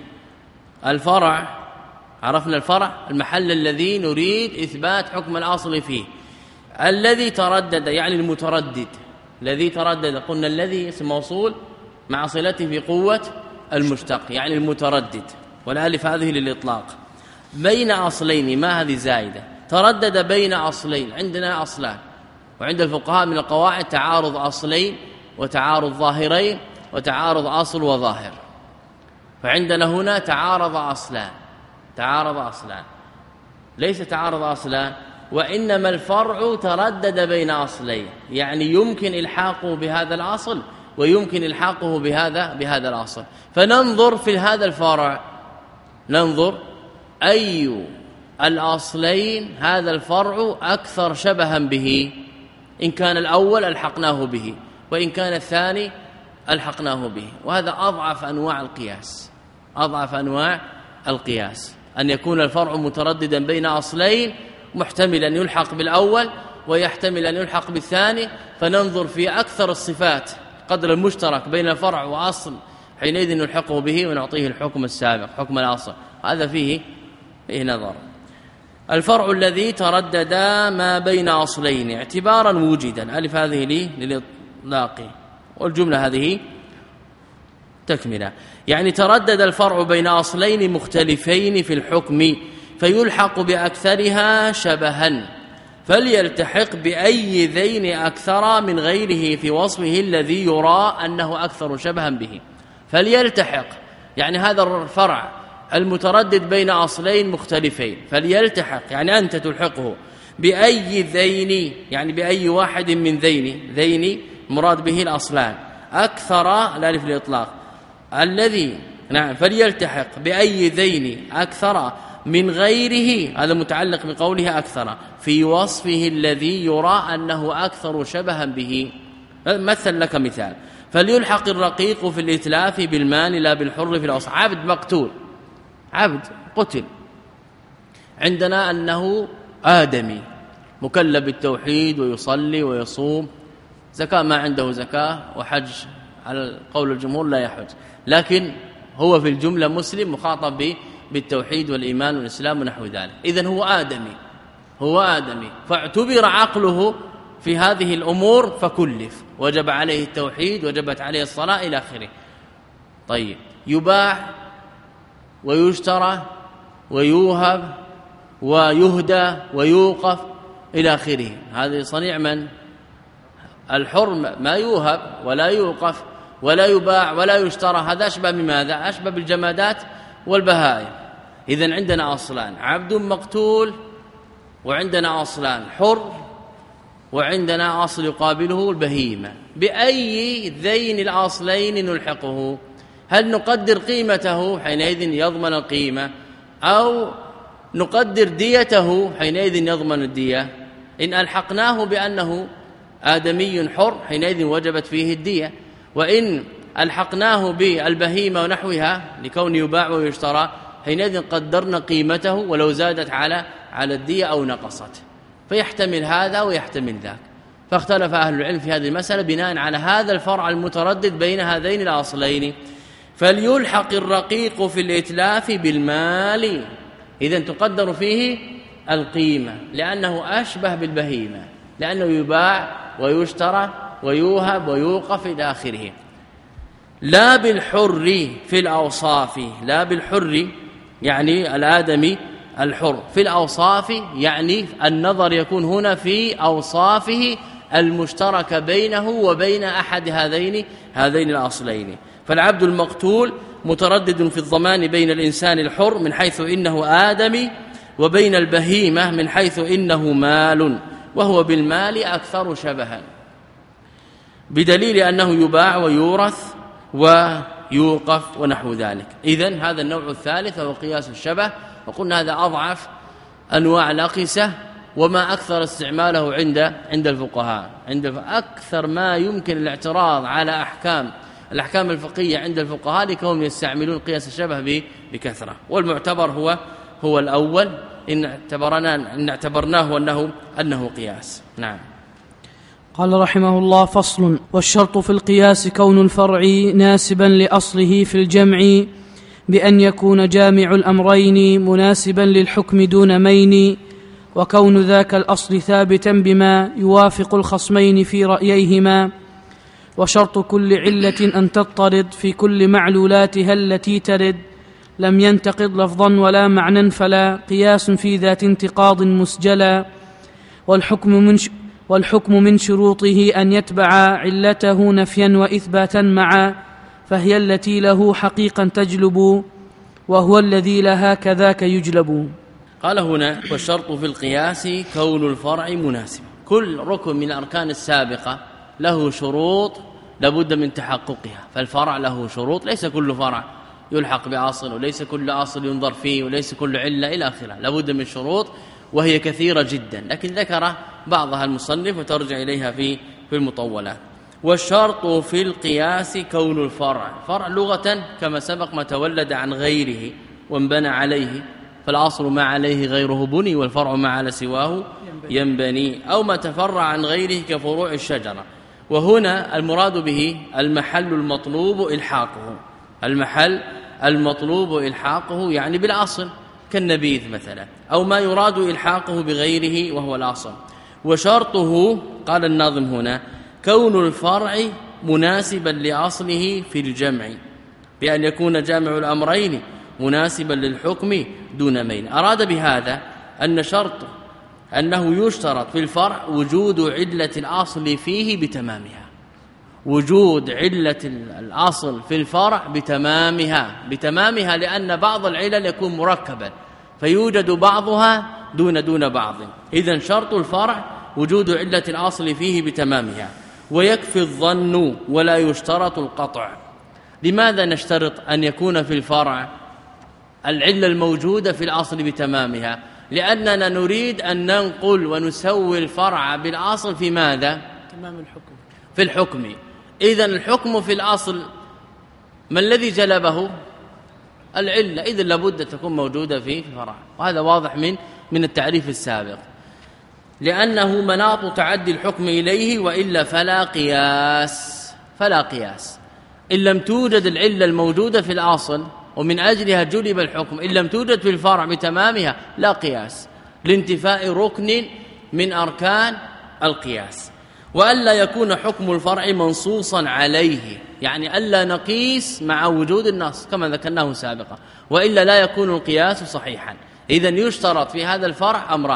الفرع عرفنا الفرع المحل الذي نريد إثبات حكم الأصل فيه، الذي تردد يعني المتردد، الذي تردد قلنا الذي اسم موصول مع صلته في قوة المشتق يعني المتردد، والالف هذه للإطلاق. بين أصلين ما هذه زائدة، تردد بين أصلين، عندنا أصلان، وعند الفقهاء من القواعد تعارض أصلين وتعارض ظاهرين وتعارض أصل وظاهر، فعندنا هنا تعارض أصلان تعارض أصلان ليس تعارض أصلان، وإنما الفرع تردد بين أصلين، يعني يمكن إلحاقه بهذا الأصل ويمكن إلحاقه بهذا بهذا الأصل. فننظر في هذا الفرع، ننظر أي الأصلين هذا الفرع أكثر شبها به، إن كان الأول ألحقناه به وإن كان الثاني ألحقناه به. وهذا أضعف أنواع القياس، أضعف أنواع القياس أن يكون الفرع مترددا بين أصلين، محتمل أن يلحق بالأول ويحتمل أن يلحق بالثاني، فننظر في أكثر الصفات قدر المشترك بين الفرع وأصل، حينئذ نلحقه به ونعطيه الحكم السابق حكم الأصل. هذا فيه فيه نظر. الفرع الذي تردد ما بين أصلين اعتبارا وجدا، ألف هذه لي للإطلاق، والجملة هذه تكملة، يعني تردد الفرع بين أصلين مختلفين في الحكم فيلحق بأكثرها شبها، فليلتحق بأي ذين أكثر من غيره في وصفه الذي يرى أنه أكثر شبها به. فليلتحق يعني هذا الفرع المتردد بين أصلين مختلفين، فليلتحق يعني أنت تلحقه بأي ذين، يعني بأي واحد من ذين، ذين مراد به الأصلان، أكثر الألف الإطلاق الذي نعم، فليلتحق بأي ذين أكثر من غيره، هذا متعلق بقولها أكثر في وصفه الذي يرى أنه أكثر شبها به. مثل لك مثال، فليلحق الرقيق في الإتلاف بالمال لا بالحر في الأصل. عبد مقتول، عبد قتل، عندنا أنه آدمي مكلف بالتوحيد ويصلي ويصوم، زكاة ما عنده زكاة، وحج على قول الجمهور لا يحج، لكن هو في الجملة مسلم مخاطب بالتوحيد والإيمان والإسلام ونحو ذلك. إذن هو آدمي هو آدمي فاعتبر عقله في هذه الأمور فكلف، وجب عليه التوحيد وجبت عليه الصلاة إلى آخره. طيب، يباع ويشترى ويوهب ويهدى ويوقف، إلى آخره. هذه صنيع من؟ الحر ما يوهب ولا يوقف ولا يباع ولا يشترى. هذا أشبه بماذا؟ أشبه بالجمادات والبهائم. إذن عندنا أصلان، عبد مقتول، وعندنا أصلان، حر، وعندنا أصل يقابله البهيمة. بأي ذين الأصلين نلحقه؟ هل نقدر قيمته حينئذ يضمن القيمة، أو نقدر ديته حينئذ يضمن الدية؟ إن ألحقناه بأنه آدمي حر حينئذ وجبت فيه الدية، وإن ألحقناه بالبهيمة ونحوها لكون يباع ويشترى حينئذ قدرنا قيمته ولو زادت على على الدية أو نقصت. فيحتمل هذا ويحتمل ذاك. فاختلف أهل العلم في هذه المسألة بناء على هذا الفرع المتردد بين هذين الأصلين. فليلحق الرقيق في الإتلاف بالمال، إذن تقدر فيه القيمة لأنه أشبه بالبهيمة، لأنه يباع ويشترى ويوهب ويوقف إلى آخره. لا بالحر في الأوصاف، لا بالحر يعني الآدمي الحر في الأوصاف، يعني النظر يكون هنا في أوصافه المشترك بينه وبين أحد هذين هذين الأصلين. فالعبد المقتول متردد في الضمان بين الإنسان الحر من حيث إنه آدمي، وبين البهيمة من حيث إنه مال، وهو بالمال أكثر شبها، بدليل أنه يباع ويورث ويوقف ونحو ذلك. إذن هذا النوع الثالث هو قياس الشبه، وقلنا هذا أضعف أنواع الأقيسة وما أكثر استعماله عند عند الفقهاء. عند أكثر ما يمكن الاعتراض على أحكام الأحكام الفقهية عند الفقهاء لكونهم يستعملون قياس الشبه بكثرة، والمعتبر هو هو الأول إن اعتبرنا إن اعتبرناه أنه أنه قياس. نعم. قال رحمه الله: فصل. والشرط في القياس كون الفرع ناسبا لأصله في الجمع، بأن يكون جامع الأمرين مناسبا للحكم دون مين، وكون ذاك الأصل ثابتا بما يوافق الخصمين في رأييهما. وشرط كل علة أن تضطرد في كل معلولاتها التي ترد، لم ينتقض لفظا ولا معنى فلا قياس في ذات انتقاض مسجلا. والحكم من ش... والحكم من شروطه أن يتبع علته نفيا وإثباتا معا، فهي التي له حقيقا تجلب، وهو الذي لها كذاك يجلب. قال هنا: والشرط في القياس كون الفرع مناسبا. كل ركن من الأركان السابقة له شروط لابد من تحققها، فالفرع له شروط، ليس كل فرع يلحق بأصل، وليس كل أصل ينظر فيه، وليس كل علة إلى آخره، لابد من شروط وهي كثيرة جدا، لكن ذكر بعضها المصنف وترجع إليها في في المطولات. والشرط في القياس كون الفرع، فرع لغة كما سبق ما تولد عن غيره وانبنى عليه، فالأصل ما عليه غيره بني، والفرع ما على سواه ينبني، أو ما تفرع عن غيره كفروع الشجرة. وهنا المراد به المحل المطلوب إلحاقه، المحل المطلوب إلحاقه يعني بالأصل كالنبيذ مثلا، أو ما يراد إلحاقه بغيره وهو الأصل. وشرطه قال الناظم هنا كون الفرع مناسبا لأصله في الجمع، بأن يكون جامع الأمرين مناسبا للحكم دون مين. أراد بهذا أن شرط أنه يشترط في الفرع وجود علة الأصل فيه بتمامها، وجود علة الأصل في الفرع بتمامها بتمامها لأن بعض العلل يكون مركبا فيوجد بعضها دون دون بعض. إذن شرط الفرع وجود علة الأصل فيه بتمامها، ويكفي الظن ولا يشترط القطع. لماذا نشترط أن يكون في الفرع العلة الموجودة في الأصل بتمامها؟ لأننا نريد أن ننقل ونسوي الفرع بالأصل في ماذا؟ تمام الحكم، في الحكم. إذن الحكم في الأصل ما الذي جلبه؟ العلة، إذن لابد تكون موجودة في الفرع، وهذا واضح من من التعريف السابق، لأنه مناط تعدي الحكم إليه، وإلا فلا قياس فلا قياس إن لم توجد العلة الموجودة في الأصل ومن أجلها جلب الحكم، إن لم توجد في الفرع بتمامها لا قياس، لانتفاء ركن من أركان القياس. وألا يكون حكم الفرع منصوصا عليه، يعني ألا نقيس مع وجود النص كما ذكرناه سابقا، وإلا لا يكون القياس صحيحا. إذن يشترط في هذا الفرع أمران: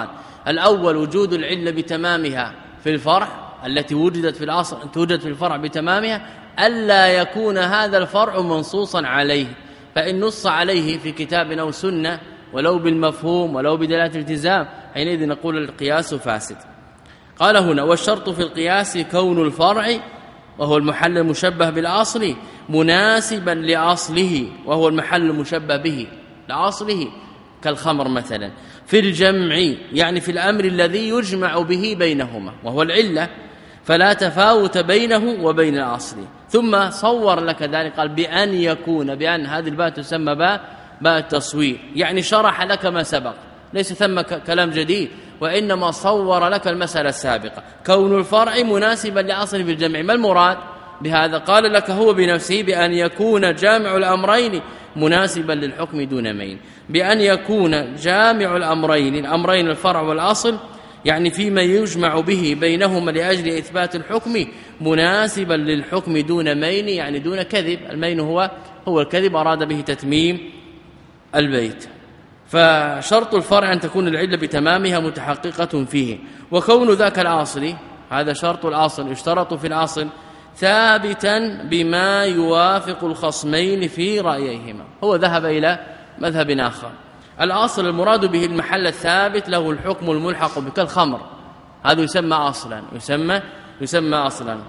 الأول وجود العلة بتمامها في الفرع التي وجدت في الأصل توجد في الفرع بتمامها، ألا يكون هذا الفرع منصوصا عليه، فإن نص عليه في كتاب أو سنة ولو بالمفهوم ولو بدلالة الالتزام حينئذ نقول القياس فاسد. قال هنا: والشرط في القياس كون الفرع وهو المحل المشبه بالأصل مناسبا لأصله وهو المحل المشبه به لأصله، كالخمر مثلا، في الجمع يعني في الأمر الذي يجمع به بينهما وهو العلة، فلا تفاوت بينه وبين الأصل. ثم صور لك ذلك قال بأن يكون، بأن هذه الباء تسمى باء باء التصوير، يعني شرح لك ما سبق، ليس ثم كلام جديد، وإنما صور لك المسألة السابقة. كون الفرع مناسبا لأصل في الجمع، ما المراد بهذا؟ قال لك هو بنفسه بأن يكون جامع الأمرين مناسبا للحكم دون مين، بأن يكون جامع الأمرين الأمرين الفرع والأصل يعني فيما يجمع به بينهما لأجل إثبات الحكم مناسبا للحكم دون مين، يعني دون كذب. المين هو هو الكذب، أراد به تتميم البيت. فشرط الفرع أن تكون العلة بتمامها متحققة فيه، وكون ذاك الأصل، هذا شرط الأصل يشترط في الأصل، ثابتا بما يوافق الخصمين في رأيهما. هو ذهب إلى مذهب آخر. الأصل المراد به المحل الثابت له الحكم الملحق به، كالخمر، هذا يسمى أصلا يسمى يسمى أصلا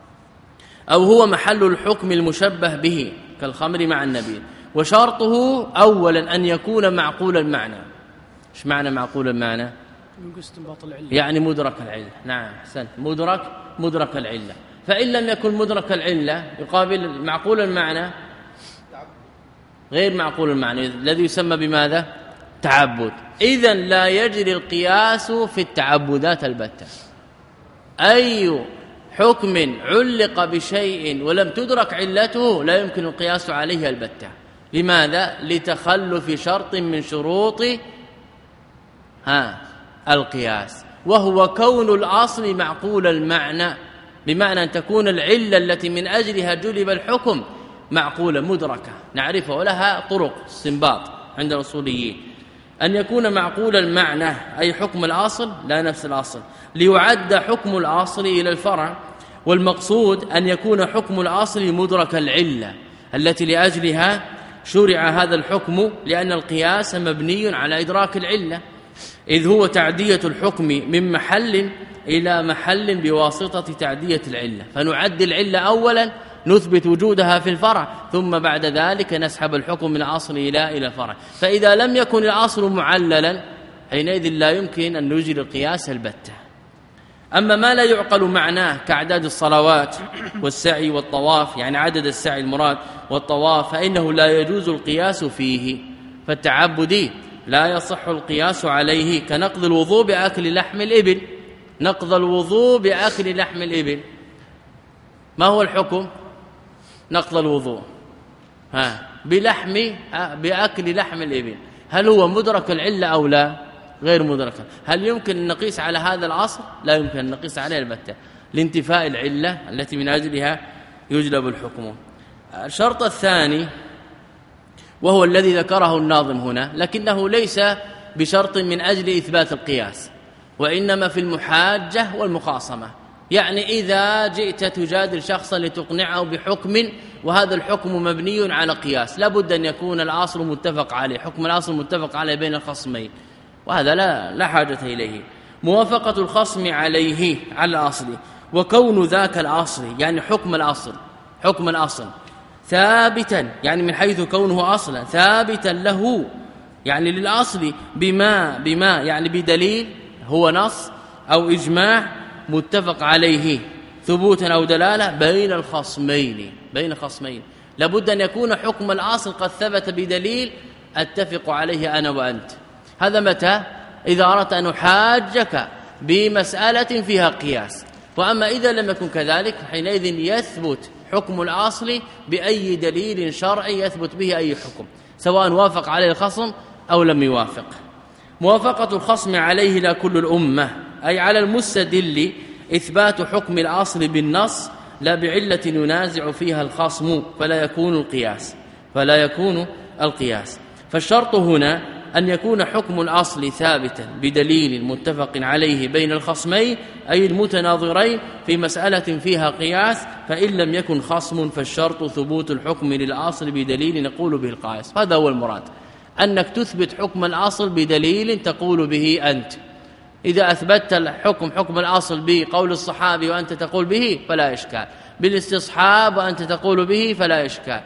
أو هو محل الحكم المشبه به كالخمر مع النبيذ. وشرطه أولا أن يكون معقول المعنى. ايش معنى معقول المعنى؟ يعني مدرك العلة. نعم أحسنت، مدرك مدرك العلة. فإن لم يكن مدرك العلة يقابل معقول المعنى غير معقول المعنى الذي يسمى بماذا؟ تعبد. إذن لا يجري القياس في التعبدات البتة. أي حكم علق بشيء ولم تدرك علته لا يمكن القياس عليه البتة. لماذا؟ لتخلف شرط من شروط ها القياس، وهو كون الأصل معقول المعنى، بمعنى أن تكون العلة التي من أجلها جلب الحكم معقولة مدركة نعرفها ولها طرق استنباط عند الأصوليين. أن يكون معقول المعنى أي حكم الأصل لا نفس الأصل، ليعد حكم الأصل إلى الفرع، والمقصود أن يكون حكم الأصل مدرك العلة التي لأجلها شرع هذا الحكم، لأن القياس مبني على إدراك العلة، إذ هو تعدية الحكم من محل إلى محل بواسطة تعدية العلة. فنعد العلة أولا نثبت وجودها في الفرع، ثم بعد ذلك نسحب الحكم من الأصل إلى إلى الفرع. فإذا لم يكن الأصل معللا حينئذ لا يمكن أن نجري القياس البتة. أما ما لا يعقل معناه كأعداد الصلوات والسعي والطواف، يعني عدد السعي المراد والطواف، فإنه لا يجوز القياس فيه. فالتعبدي لا يصح القياس عليه، كنقض الوضوء بأكل لحم الإبل. نقض الوضوء بأكل لحم الإبل، ما هو الحكم؟ نقض الوضوء ها بلحم بأكل لحم الإبل، هل هو مدرك العلة أو لا؟ غير مدرك. هل يمكن أن نقيس على هذا الأصل؟ لا يمكن أن نقيس عليه البتة، لانتفاء العلة التي من أجلها يجلب الحكم. الشرط الثاني وهو الذي ذكره الناظم هنا، لكنه ليس بشرط من أجل إثبات القياس، وإنما في المحاجة والمخاصمة. يعني إذا جئت تجادل شخصا لتقنعه بحكم وهذا الحكم مبني على قياس، لابد أن يكون الأصل متفق عليه، حكم الأصل متفق عليه بين الخصمين، وهذا لا لا حاجة إليه. موافقة الخصم عليه على الأصل، وكون ذاك الأصل يعني حكم الأصل حكم الأصل ثابتا، يعني من حيث كونه أصلا ثابتا له، يعني للأصل بما بما يعني بدليل هو نص أو إجماع متفق عليه ثبوتا أو دلالة بين الخصمين بين خصمين لابد أن يكون حكم الأصل قد ثبت بدليل أتفق عليه أنا وأنت. هذا متى؟ إذا أردت أن أحاجك بمسألة فيها قياس. وأما إذا لم يكن كذلك حينئذ يثبت حكم الأصل بأي دليل شرعي يثبت به أي حكم، سواء وافق عليه الخصم أو لم يوافق. موافقة الخصم عليه لا كل الأمة، أي على المستدل إثبات حكم الأصل بالنص لا بعلة ينازع فيها الخصم، فلا يكون القياس فلا يكون القياس. فالشرط هنا أن يكون حكم الأصل ثابتا بدليل متفق عليه بين الخصمين أي المتناظرين في مسألة فيها قياس، فإن لم يكن خصم فالشرط ثبوت الحكم للأصل بدليل نقول به القياس. هذا هو المراد، أنك تثبت حكم الأصل بدليل تقول به أنت. إذا أثبتت الحكم حكم الأصل بقول الصحابي وأنت تقول به فلا إشكال، بالاستصحاب وأنت تقول به فلا إشكال،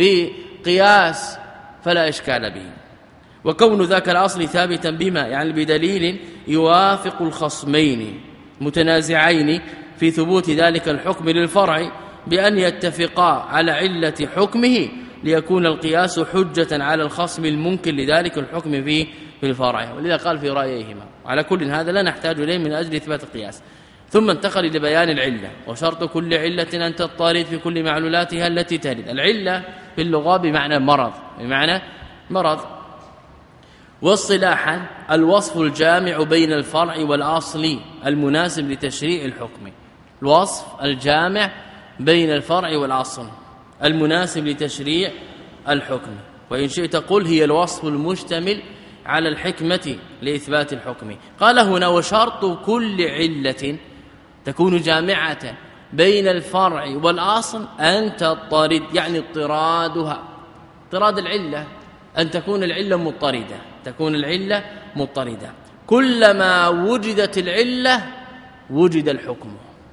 بقياس فلا إشكال به. وكون ذاك الأصل ثابتا بما يعني بدليل يوافق الخصمين متنازعين في ثبوت ذلك الحكم للفرع بأن يتفقا على علة حكمه ليكون القياس حجة على الخصم المنكر لذلك الحكم في في الفرع. ولذا قال في رأيهما. على كل هذا لا نحتاج إليه من أجل إثبات القياس. ثم انتقل لبيان العلة. وشرط كل علة أن تضطرد في كل معلولاتها التي ترد. العلة في اللغة بمعنى مرض، بمعنى مرض. واصطلاحا الوصف الجامع بين الفرع والأصل المناسب لتشريع الحكم. الوصف الجامع بين الفرع والأصل المناسب لتشريع الحكم. وإن شئت قل هي الوصف المشتمل على الحكمة لإثبات الحكم. قال هنا وشرط كل علة تكون جامعة بين الفرع والأصل أن تضطرد، يعني اضطرادها، اضطراد العلة أن تكون العلة مضطردة، تكون العلة مضطردة. كلما وجدت العلة وجد الحكم،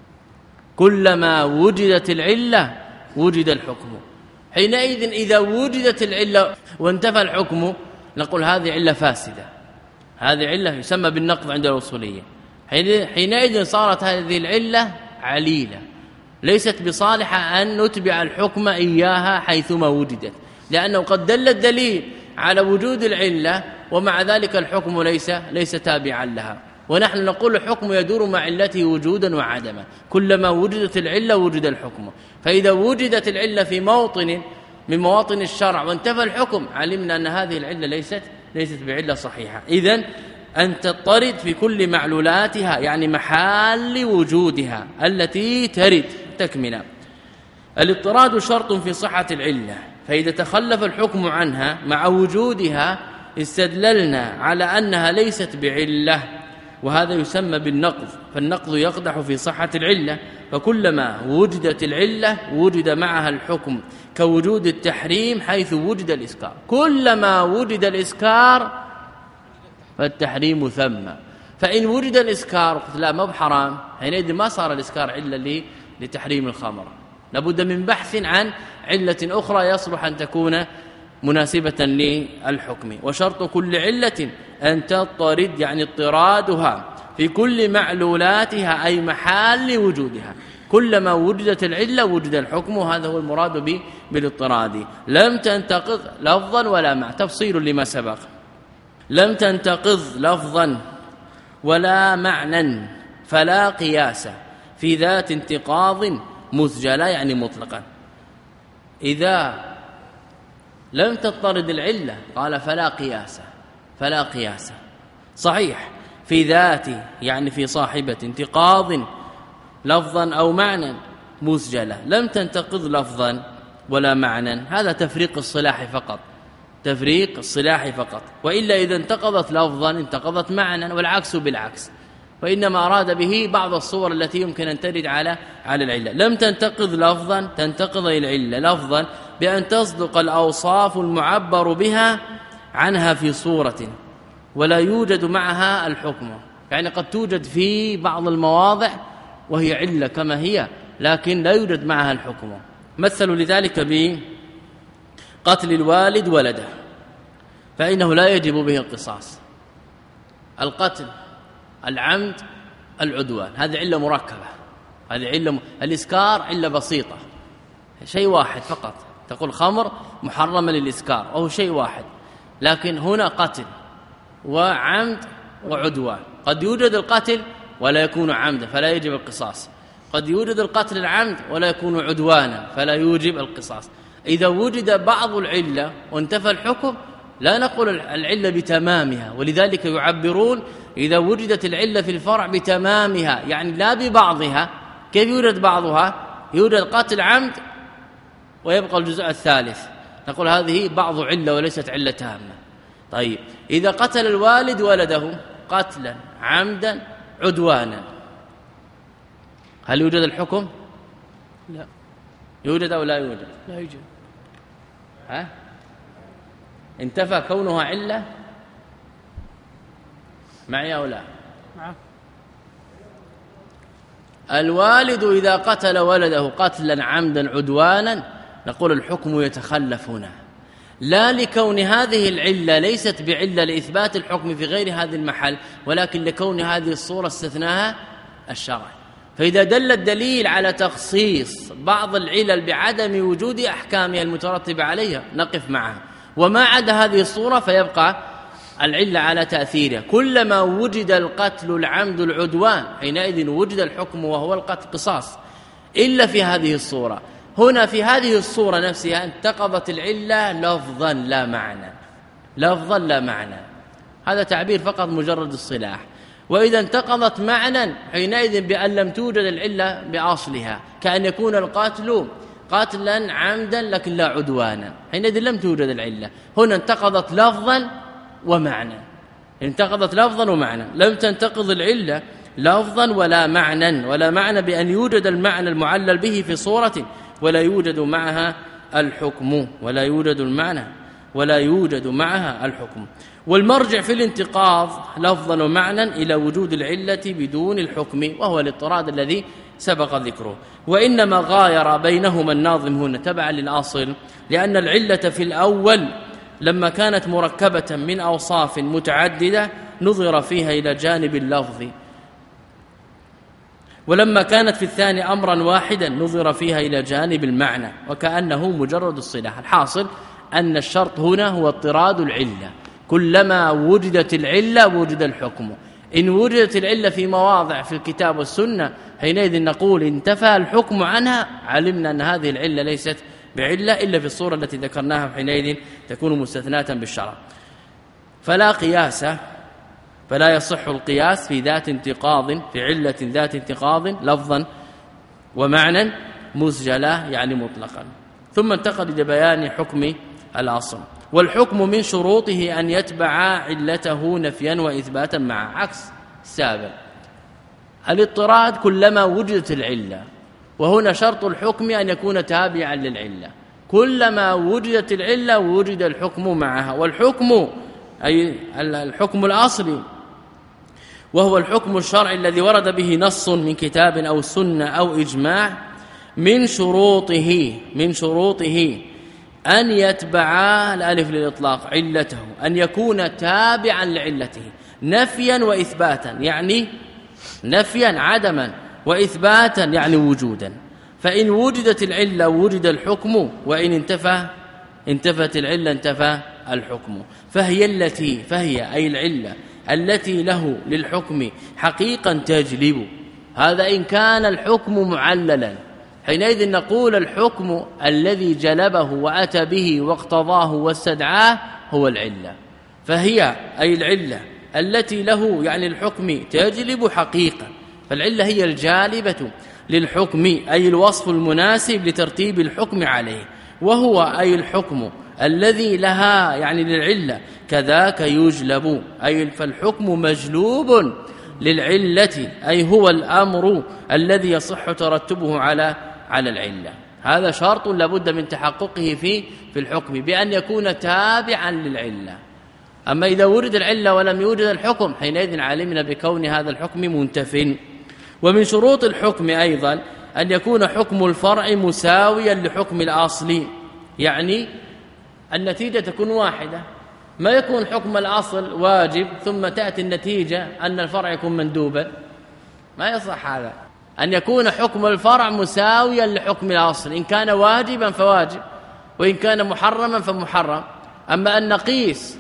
كلما وجدت العلة وجد الحكم. حينئذ إذا وجدت العلة وانتفى الحكم نقول هذه علة فاسدة، هذه علة يسمى بالنقض عند الأصولية. حينئذ صارت هذه العلة عليلة ليست بصالحة أن نتبع الحكم إياها حيثما وجدت، لأنه قد دل الدليل على وجود العلة ومع ذلك الحكم ليس ليس تابعا لها. ونحن نقول الحكم يدور مع علته وجودا وعدما، كلما وجدت العلة وجد الحكم. فإذا وجدت العلة في موطن من مواطن الشرع وانتفى الحكم علمنا أن هذه العلة ليست ليست بعلة صحيحة. إذن أن تضطرد في كل معلولاتها يعني محال وجودها التي ترد. تكملة الاضطراد شرط في صحة العلة، فإذا تخلف الحكم عنها مع وجودها استدللنا على أنها ليست بعلة، وهذا يسمى بالنقض. فالنقض يقدح في صحة العلة، فكلما وجدت العلة وجد معها الحكم، كوجود التحريم حيث وجد الإسكار. كلما وجد الإسكار فالتحريم ثم. فإن وجد الإسكار قلت لا ما بحرام، حينئذ ما صار الإسكار علة لتحريم الخمر، لابد من بحث عن علة أخرى يصلح أن تكون مناسبة للحكم. وشرط كل علة أن تضطرد يعني اضطرادها في كل معلولاتها أي محال وجودها. كلما وجدت العلة وجد الحكم، هذا هو المراد بالاضطراد. لم تنتقض لفظا ولا معنى، تفصيل لما سبق. لم تنتقض لفظا ولا معنى فلا قياس في ذات انتقاض مسجلة يعني مطلقا. إذا لم تضطرد العلة قال فلا قياس، فلا قياس. صحيح في ذات يعني في صاحبة انتقاض لفظا أو معنى مسجلة، لم تنتقض لفظا ولا معنى، هذا تفريق الصلاح فقط، تفريق الصلاح فقط. وإلا إذا انتقضت لفظا انتقضت معنى، والعكس بالعكس. وإنما أراد به بعض الصور التي يمكن أن ترد على على العلة. لم تنتقض لفظا تنتقض العلة لفظا بأن تصدق الأوصاف المعبر بها عنها في صورة ولا يوجد معها الحكم. يعني قد توجد في بعض المواضع وهي علة كما هي لكن لا يوجد معها الحكم. مثلوا لذلك بقتل الوالد ولده، فإنه لا يجب به القصاص. القتل، العمد، العدوان، هذه علة مركبة، هذه علة م... الإسكار علة بسيطة، شيء واحد فقط، تقول خمر محرمة للإسكار وهو شيء واحد. لكن هنا قتل وعمد وعدوان، قد يوجد القتل ولا يكون عمدا فلا يجب القصاص، قد يوجد القتل العمد ولا يكون عدوانا فلا يوجب القصاص. إذا وجد بعض العلة وانتفى الحكم لا نقول العلة بتمامها، ولذلك يعبرون إذا وجدت العلة في الفرع بتمامها يعني لا ببعضها. كيف يوجد بعضها؟ يوجد قتل عمد ويبقى الجزء الثالث، نقول هذه بعض علة وليست علة تامة. طيب إذا قتل الوالد ولده قتلا عمدا عدوانا هل يوجد الحكم؟ لا. يوجد أو لا يوجد؟ لا يوجد. ها؟ انتفى كونها علة معي أو لا؟ معه. الوالد إذا قتل ولده قتلا عمدا عدوانا نقول الحكم يتخلف هنا، لا لكون هذه العلة ليست بعلة لإثبات الحكم في غير هذا المحل، ولكن لكون هذه الصورة استثناها الشرع. فإذا دل الدليل على تخصيص بعض العلل بعدم وجود أحكامها المترتبة عليها نقف معها، وما عدا هذه الصورة فيبقى العلة على تأثيرها. كلما وجد القتل العمد العدوان حينئذ وجد الحكم وهو القتل قصاص، إلا في هذه الصورة. هنا في هذه الصورة نفسها انتقضت العلة لفظا لا معنى، لفظا لا معنى، هذا تعبير فقط مجرد الصلاح. وإذا انتقضت معنى حينئذ بأن لم توجد العلة بأصلها، كأن يكون القاتل قاتلا عمدا لكن لا عدوانا، حينئذ لم توجد العلة. هنا انتقضت لفظا ومعنى، انتقضت لفظا ومعنى، لم تنتقض العلة لفظا ولا معنى، ولا معنى بأن يوجد المعنى المعلل به في صورة ولا يوجد معها الحكم، ولا يوجد المعنى ولا يوجد معها الحكم. والمرجع في الانتقاض لفظا ومعنى إلى وجود العلة بدون الحكم، وهو الاضطراد الذي سبق ذكره. وإنما غاير بينهما الناظم هنا تبعا للأصل، لأن العلة في الأول لما كانت مركبة من أوصاف متعددة نظر فيها إلى جانب اللفظ، ولما كانت في الثاني أمرا واحدا نظر فيها إلى جانب المعنى، وكأنه مجرد الصلاح. الحاصل أن الشرط هنا هو اضطراد العلة، كلما وجدت العلة وجد الحكم. إن وجدت العلة في مواضع في الكتاب والسنة حينئذ نقول انتفى الحكم عنها، علمنا أن هذه العلة ليست بعلة إلا في الصورة التي ذكرناها، حينئذ تكون مستثناة بالشرع. فلا قياس، فلا يصح القياس في ذات انتقاض، في علة ذات انتقاض لفظا ومعنى مسجلة يعني مطلقا. ثم انتقل إلى بيان حكم الأصل. والحكم من شروطه أن يتبع علته نفيا وإثباتا معا، عكس السابق. الاضطراد كلما وجدت العلة، وهنا شرط الحكم أن يكون تابعا للعلة، كلما وجدت العلة وجد الحكم معها. والحكم أي الحكم الأصلي وهو الحكم الشرعي الذي ورد به نص من كتاب أو سنة أو إجماع، من شروطه من شروطه أن يتبع الألف للإطلاق علته، أن يكون تابعا لعلته نفيا وإثباتا، يعني نفيا عدما وإثباتا يعني وجودا. فإن وجدت العلة وجد الحكم، وإن انتفى انتفت العلة انتفى الحكم. فهي التي فهي أي العلة التي له للحكم حقيقا تجلب، هذا إن كان الحكم معللا، حينئذ نقول الحكم الذي جلبه وأتى به واقتضاه واستدعاه هو العلة. فهي أي العلة التي له يعني الحكم تجلب حقيقة، فالعلة هي الجالبة للحكم أي الوصف المناسب لترتيب الحكم عليه، وهو أي الحكم الذي لها يعني للعلة كذاك يجلب، أي فالحكم مجلوب للعلة، أي هو الأمر الذي يصح ترتبه على على العلة. هذا شرط لابد من تحققه في في الحكم بأن يكون تابعا للعلة. أما إذا ورد العلة ولم يوجد الحكم حينئذ علمنا بكون هذا الحكم منتف. ومن شروط الحكم أيضا أن يكون حكم الفرع مساويا لحكم الأصل، يعني النتيجة تكون واحدة، ما يكون حكم الأصل واجب ثم تأتي النتيجة أن الفرع يكون مندوبا، ما يصح هذا. أن يكون حكم الفرع مساويا لحكم الأصل، إن كان واجبا فواجب وإن كان محرما فمحرم. أما أن نقيس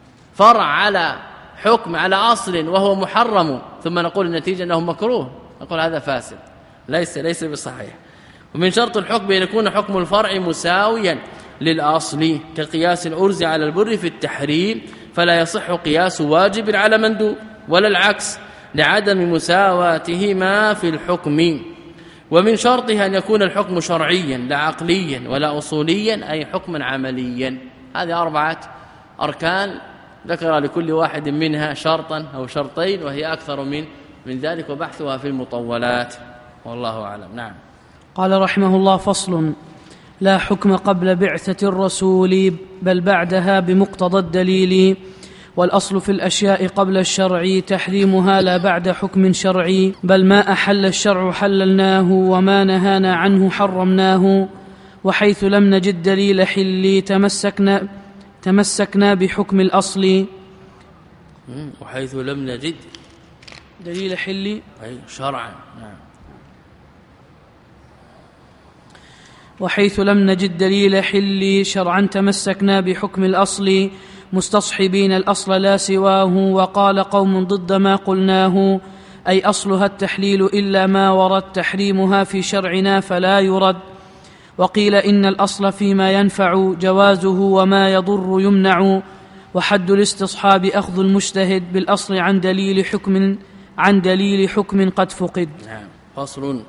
فرع على حكم على أصل وهو محرم ثم نقول النتيجة أنه مكروه، نقول هذا فاسد، ليس ليس بصحيح. ومن شرط الحكم أن يكون حكم الفرع مساويا للأصل، كقياس الأرز على البر في التحريم، فلا يصح قياس واجب على مندوب ولا العكس لعدم مساواتهما في الحكم. ومن شرطها أن يكون الحكم شرعيا لا عقليا ولا أصوليا، أي حكما عمليا. هذه أربعة أركان ذكر لكل واحد منها شرطا أو شرطين وهي أكثر من من ذلك وبحثها في المطولات والله أعلم. نعم. قال رحمه الله: فصل: لا حكم قبل بعثة الرسول بل بعدها بمقتضى الدليل، والأصل في الأشياء قبل الشرع تحريمها لا بعد حكم شرعي، بل ما أحل الشرع حللناه وما نهانا عنه حرمناه، وحيث لم نجد دليل حل تمسكنا تمسكنا بحكم الأصل. وحيث لم نجد دليل حل أي شرعا. نعم. وحيث لم نجد دليل حل شرعا تمسكنا بحكم الأصل، مستصحبين الأصل لا سواه، وقال قوم ضد ما قلناه، أي أصلها التحليل إلا ما ورد تحريمها في شرعنا فلا يرد. وقيل إن الأصل فيما ينفع جوازه وما يضر يمنع، وحد الاستصحاب أخذ المجتهد بالأصل عن دليل حكم عن دليل حكم قد فقد. نعم. فصل: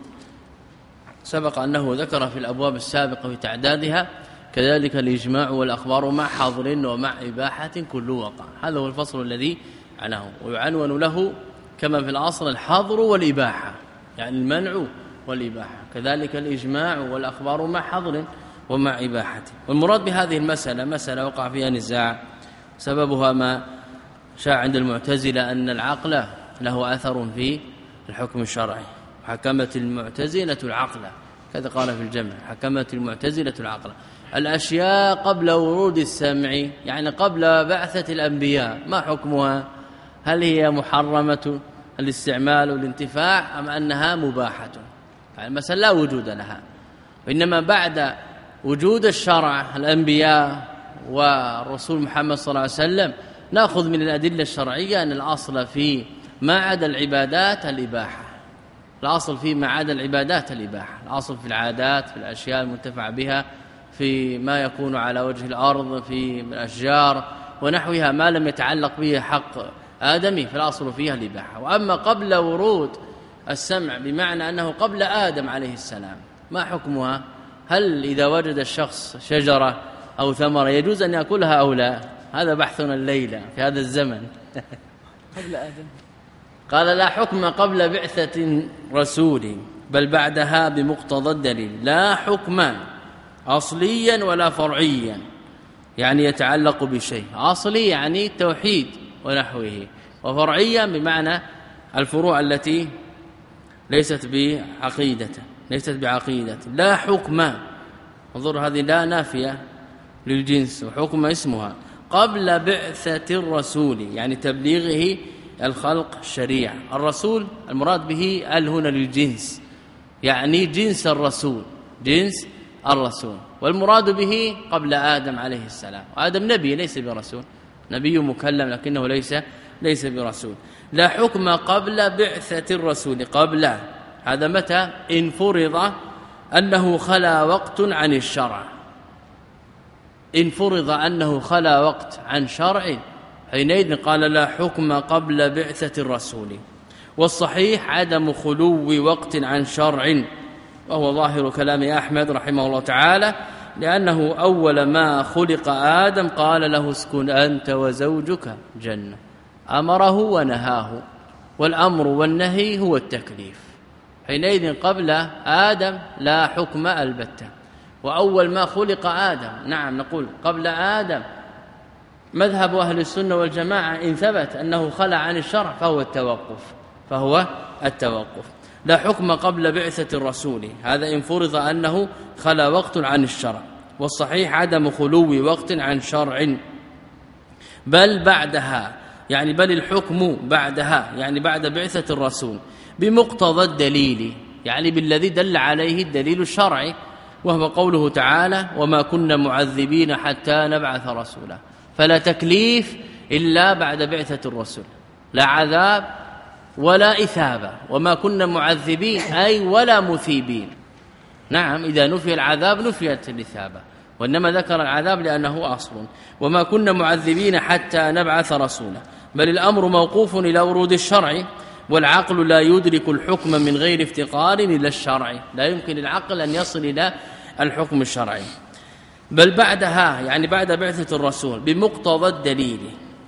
سبق أنه ذكر في الأبواب السابقة في تعدادها كذلك الإجماع والأخبار مع حظر ومع إباحة كل وقع. هذا هو الفصل الذي عنه، ويعنون له كما في الأصل الحظر والإباحة، يعني المنع والإباحة، كذلك الإجماع والأخبار مع حظر ومع إباحة. والمراد بهذه المسألة مسألة وقع فيها نزاع، سببها ما شاع عند المعتزلة أن العقل له أثر في الحكم الشرعي، حكمت المعتزلة العقل، كذا قال في الجمع، حكمت المعتزلة العقل. الأشياء قبل ورود السمع، يعني قبل بعثة الأنبياء، ما حكمها؟ هل هي محرمة الاستعمال والانتفاع أم أنها مباحة؟ يعني المسألة لا وجود لها، وإنما بعد وجود الشرع الأنبياء والرسول محمد صلى الله عليه وسلم نأخذ من الأدلة الشرعية أن الأصل في ما عدا العبادات الإباحة، الأصل في ما عدا العبادات الإباحة، الأصل في العادات، في الأشياء المنتفع بها، في ما يكون على وجه الأرض، في الأشجار ونحوها، ما لم يتعلق به حق آدمي فالأصل فيها الإباحة. وأما قبل ورود السمع بمعنى أنه قبل آدم عليه السلام، ما حكمها؟ هل إذا وجد الشخص شجرة أو ثمرة يجوز أن يأكلها أو لا؟ هذا بحثنا الليلة في هذا الزمن. قبل آدم قال: لا حكم قبل بعثة رسول بل بعدها بمقتضى الدليل. لا حكم أصليا ولا فرعيا، يعني يتعلق بشيء أصلي يعني التوحيد ونحوه، وفرعيا بمعنى الفروع التي ليست بعقيدة ليست بعقيدة. لا حكم، انظر هذه لا نافية للجنس، وحكم اسمها قبل بعثة الرسول، يعني تبليغه الخلق الشريعة. الرسول المراد به ال هنا للجنس، يعني جنس الرسول، جنس الرسول، والمراد به قبل آدم عليه السلام. آدم نبي ليس برسول، نبي مكلم لكنه ليس ليس برسول. لا حكم قبل بعثة الرسول، قبل هذا متى؟ إن فرض أنه خلا وقت عن الشرع، إن فرض أنه خلا وقت عن شرع حينئذ قال لا حكم قبل بعثة الرسول. والصحيح عدم خلو وقت عن شرع، وهو ظاهر كلام أحمد رحمه الله تعالى، لأنه أول ما خلق آدم قال له اسكن أنت وزوجك جنة، أمره ونهاه، والأمر والنهي هو التكليف. حينئذ قبل آدم لا حكم البتة، وأول ما خلق آدم، نعم نقول قبل آدم مذهب أهل السنة والجماعة إن ثبت أنه خلع عن الشرع فهو التوقف فهو التوقف. لا حكم قبل بعثة الرسول، هذا إن فرض أنه خلا وقت عن الشرع. والصحيح عدم خلو وقت عن شرع، بل بعدها، يعني بل الحكم بعدها، يعني بعد بعثة الرسول بمقتضى الدليل، يعني بالذي دل عليه الدليل الشرعي، وهو قوله تعالى وما كنا معذبين حتى نبعث رسولا. فلا تكليف إلا بعد بعثة الرسول، لا عذاب ولا إثابة، وما كنا معذبين أي ولا مثيبين. نعم إذا نفي العذاب نفيت الإثابة، وإنما ذكر العذاب لأنه أصل. وما كنا معذبين حتى نبعث رسولا، بل الأمر موقوف إلى ورود الشرع، والعقل لا يدرك الحكم من غير افتقار إلى الشرع، لا يمكن العقل أن يصل إلى الحكم الشرعي. بل بعدها، يعني بعد بعثة الرسول بمقتضى الدليل،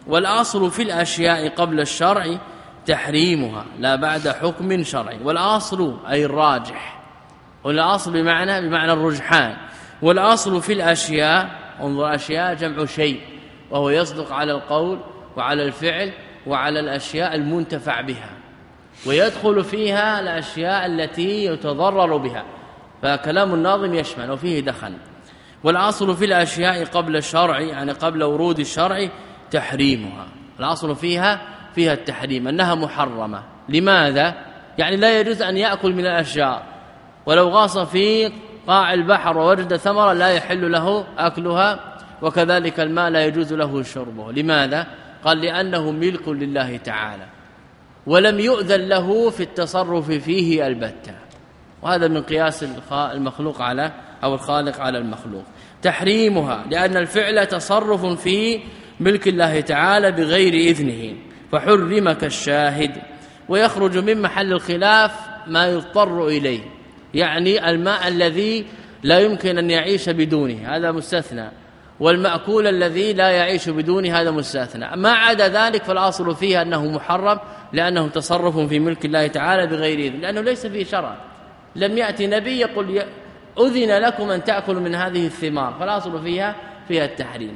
والأصل في الأشياء قبل الشرع تحريمها لا بعد حكم شرعي. والأصل أي الراجح، والأصل بمعنى بمعنى الرجحان. والأصل في الأشياء، انظر أشياء جمع شيء، وهو يصدق على القول وعلى الفعل وعلى الأشياء المنتفع بها، ويدخل فيها الأشياء التي يتضرر بها، فكلام الناظم يشمل وفيه دخل. والأصل في الأشياء قبل الشرع يعني قبل ورود الشرع تحريمها، الأصل فيها فيها التحريم، أنها محرمة. لماذا؟ يعني لا يجوز أن يأكل من الأشجار، ولو غاص في قاع البحر ووجد ثمرة لا يحل له أكلها، وكذلك الماء لا يجوز له شربه. لماذا؟ قال لأنه ملك لله تعالى، ولم يؤذن له في التصرف فيه البتة، وهذا من قياس المخلوق على أو الخالق على المخلوق. تحريمها لأن الفعل تصرف في ملك الله تعالى بغير إذنه، فحرم كالشاهد. ويخرج من محل الخلاف ما يضطر إليه، يعني الماء الذي لا يمكن أن يعيش بدونه هذا مستثنى، والمأكول الذي لا يعيش بدونه هذا مستثنى. ما عدا ذلك فالأصل فيها أنه محرم، لأنه تصرف في ملك الله تعالى بغير إذن، لأنه ليس فيه شرع. لم يأتي نبي يقول أذن لكم أن تأكلوا من هذه الثمار، فالأصل فيها فيها التحريم.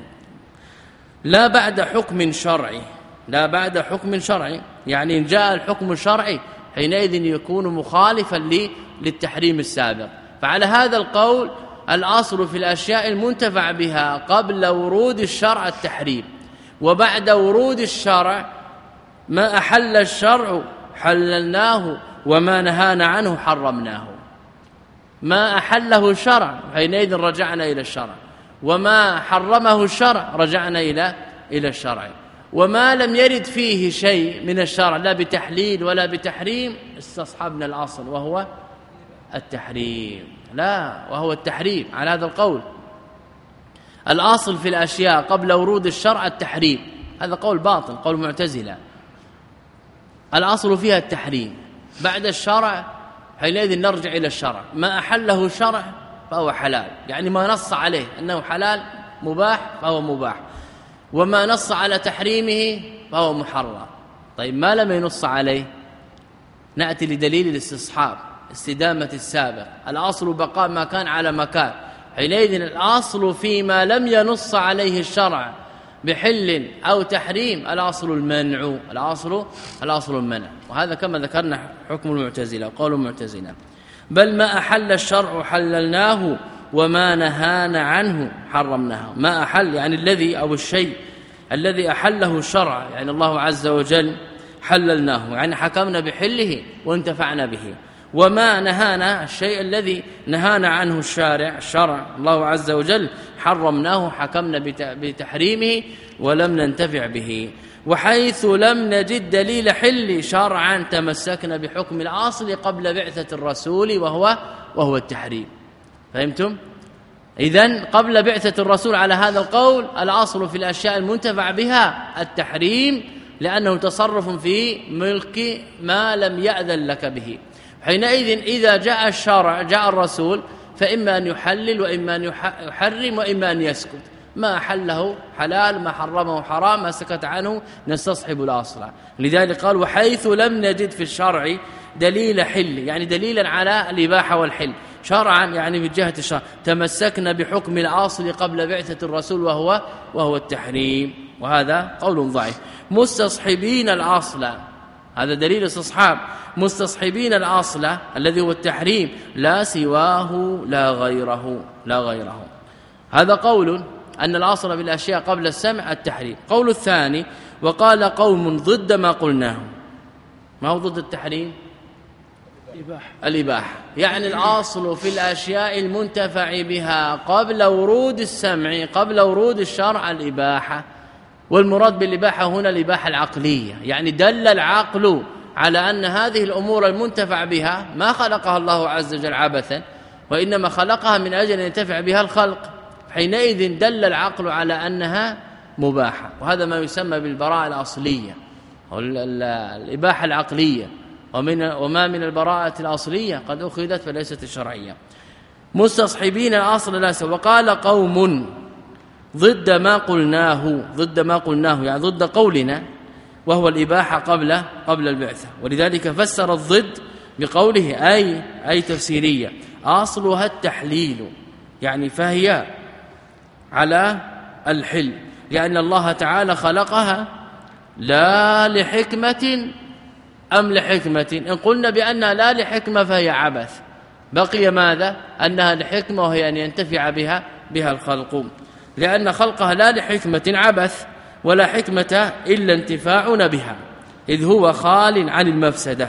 لا بعد حكم شرعي، لا بعد حكم شرعي يعني إن جاء الحكم الشرعي حينئذ يكون مخالفا للتحريم السابق. فعلى هذا القول الأصل في الأشياء المنتفع بها قبل ورود الشرع التحريم، وبعد ورود الشرع ما أحل الشرع حللناه وما نهانا عنه حرمناه. ما أحله الشرع حينئذ رجعنا إلى الشرع، وما حرمه الشرع رجعنا إلى إلى الشرع. وما لم يرد فيه شيء من الشرع لا بتحليل ولا بتحريم استصحبنا الأصل وهو التحريم. لا، وهو التحريم على هذا القول. الأصل في الأشياء قبل ورود الشرع التحريم، هذا قول باطل، قول معتزلة. الأصل فيها التحريم، بعد الشرع حينئذ نرجع إلى الشرع. ما أحله الشرع فهو حلال، يعني ما نص عليه أنه حلال مباح فهو مباح، وما نص على تحريمه فهو محرم. طيب ما لم ينص عليه نأتي لدليل الاستصحاب، استدامة السابق. الأصل بقاء ما كان على مكان، حينئذ الأصل فيما لم ينص عليه الشرع بحل أو تحريم الأصل المنع، الأصل الأصل المنع. وهذا كما ذكرنا حكم المعتزلة وقول المعتزلة. بل ما أحل الشرع حللناه وما نهانا عنه حرمناه. ما أحل يعني الذي أو الشيء الذي أحله الشرع، يعني الله عز وجل حللناه، يعني حكمنا بحله وانتفعنا به. وما نهانا الشيء الذي نهانا عنه الشارع الشرع الله عز وجل حرمناه، حكمنا بتحريمه ولم ننتفع به. وحيث لم نجد دليل حل شرعا تمسكنا بحكم الأصل قبل بعثة الرسول وهو وهو التحريم. فهمتم؟ إذن قبل بعثة الرسول على هذا القول الأصل في الأشياء المنتفع بها التحريم، لأنه تصرف في ملك ما لم يأذن لك به. حينئذ إذا جاء الشرع جاء الرسول فإما أن يحلل وإما أن يحرم وإما أن يسكت. ما حله حلال، ما حرمه حرام، ما سكت عنه نستصحب الأصل. لذلك قال وحيث لم نجد في الشرع دليل حل، يعني دليلا على الإباحة والحل شرعا، يعني من جهة الشرع تمسكنا بحكم الأصل قبل بعثة الرسول وهو وهو التحريم. وهذا قول ضعيف. مستصحبين الأصل، هذا دليل استصحاب، مستصحبين الأصل الذي هو التحريم لا سواه لا غيره لا غيره. هذا قول أن الأصل بالأشياء قبل السمع التحريم. قول الثاني وقال قوم ضد ما قلناه. ما هو ضد التحريم؟ الإباحة. الإباحة يعني الأصل في الأشياء المنتفع بها قبل ورود السمع قبل ورود الشرع الإباحة. والمراد بالإباحة هنا الإباحة العقلية، يعني دل العقل على أن هذه الأمور المنتفع بها ما خلقها الله عز وجل عبثا، وإنما خلقها من أجل أن ينتفع بها الخلق. حينئذ دل العقل على أنها مباحة، وهذا ما يسمى بالبراءة الأصلية أو الإباحة العقلية. ومن وما من البراءة الأصلية قد أخذت فليست الشرعية. مستصحبين الأصل لا سوى. وقال قوم ضد ما قلناه ضد ما قلناه يعني ضد قولنا، وهو الإباحة قبل قبل البعثة. ولذلك فسر الضد بقوله أي أي تفسيرية أصلها التحليل، يعني فهي على الحل، لأن الله تعالى خلقها لا لحكمة أم لحكمة. إن قلنا بأنها لا لحكمة فهي عبث، بقي ماذا؟ أنها لحكمة، وهي أن ينتفع بها بها الخلق، لأن خلقها لا لحكمة عبث، ولا حكمة إلا انتفاعنا بها، إذ هو خال عن المفسدة.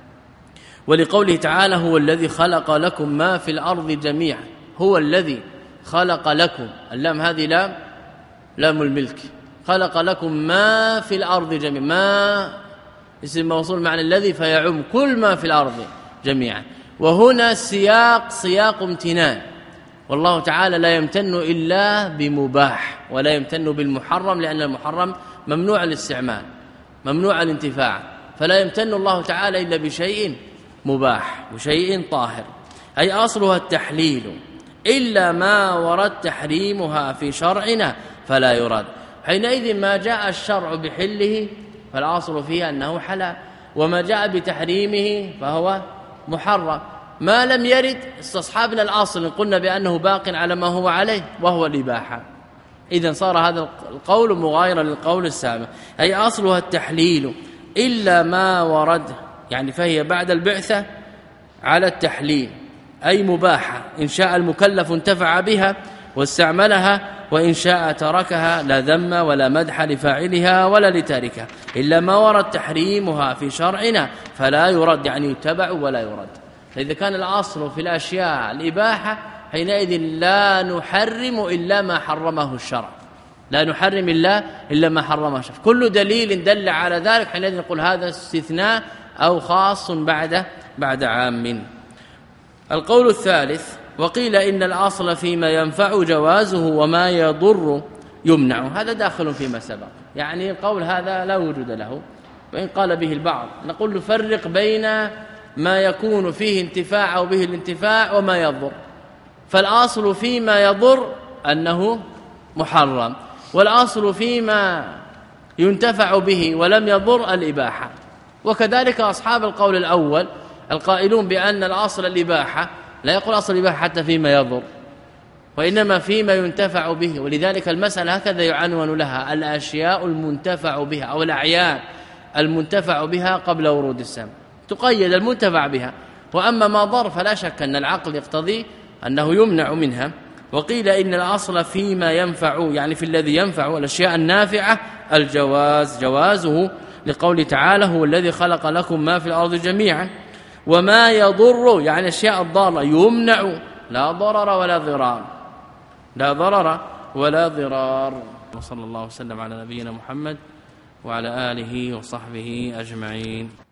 ولقوله تعالى هو الذي خلق لكم ما في الأرض جميعا، هو الذي خلق لكم، اللام هذه لام لام الملك، خلق لكم ما في الأرض جميعا، ما اسم موصول معنى الذي فيعم كل ما في الأرض جميعا. وهنا السياق سياق امتنان، والله تعالى لا يمتن إلا بمباح، ولا يمتن بالمحرم، لأن المحرم ممنوع الاستعمال ممنوع الانتفاع، فلا يمتن الله تعالى إلا بشيء مباح وشيء طاهر، أي أصلها التحليل، إلا ما ورد تحريمها في شرعنا فلا يراد. حينئذ ما جاء الشرع بحله فالأصل فيه أنه حلال، وما جاء بتحريمه فهو محرم. ما لم يرد استصحابنا الأصل، قلنا بأنه باق على ما هو عليه وهو الإباحة، إذن صار هذا القول مغايرا للقول السابق، أي أصلها التحليل إلا ما ورد، يعني فهي بعد البعثة على التحليل، أي مباحة، إن شاء المكلف انتفع بها واستعملها، وإن شاء تركها، لا ذم ولا مدح لفاعلها ولا لتاركها، إلا ما ورد تحريمها في شرعنا فلا يرد، يعني يتبع ولا يرد. فإذا كان الأصل في الأشياء الإباحة حينئذ لا نحرم إلا ما حرمه الشرع، لا نحرم إلا إلا ما حرمه الشرع، كل دليل دل على ذلك حينئذ نقول هذا استثناء أو خاص بعد بعد عام. القول الثالث وقيل إن الأصل فيما ينفع جوازه وما يضر يمنع، هذا داخل فيما سبق، يعني القول هذا لا وجود له، وإن قال به البعض نقول نفرق بين ما يكون فيه انتفاع أو به الانتفاع وما يضر. فالأصل فيما يضر أنه محرم، والأصل فيما ينتفع به ولم يضر الإباحة. وكذلك أصحاب القول الأول القائلون بأن الأصل الإباحة لا يقول أصل الإباحة حتى فيما يضر، وإنما فيما ينتفع به. ولذلك المسألة هكذا يعنون لها الأشياء المنتفع بها أو الأعيان المنتفع بها قبل ورود السمع، تقيد المنتفع بها، وأما ما ضر فلا شك أن العقل يقتضي أنه يمنع منها. وقيل إن الأصل فيما ينفع، يعني في الذي ينفع الأشياء النافعة الجواز، جوازه لقول تعالى هو الذي خلق لكم ما في الأرض جميعا، وما يضر يعني الأشياء الضارة يمنع، لا ضرر ولا ضرار، لا ضرر ولا ضرار. وصلى الله وسلم على نبينا محمد وعلى آله وصحبه أجمعين.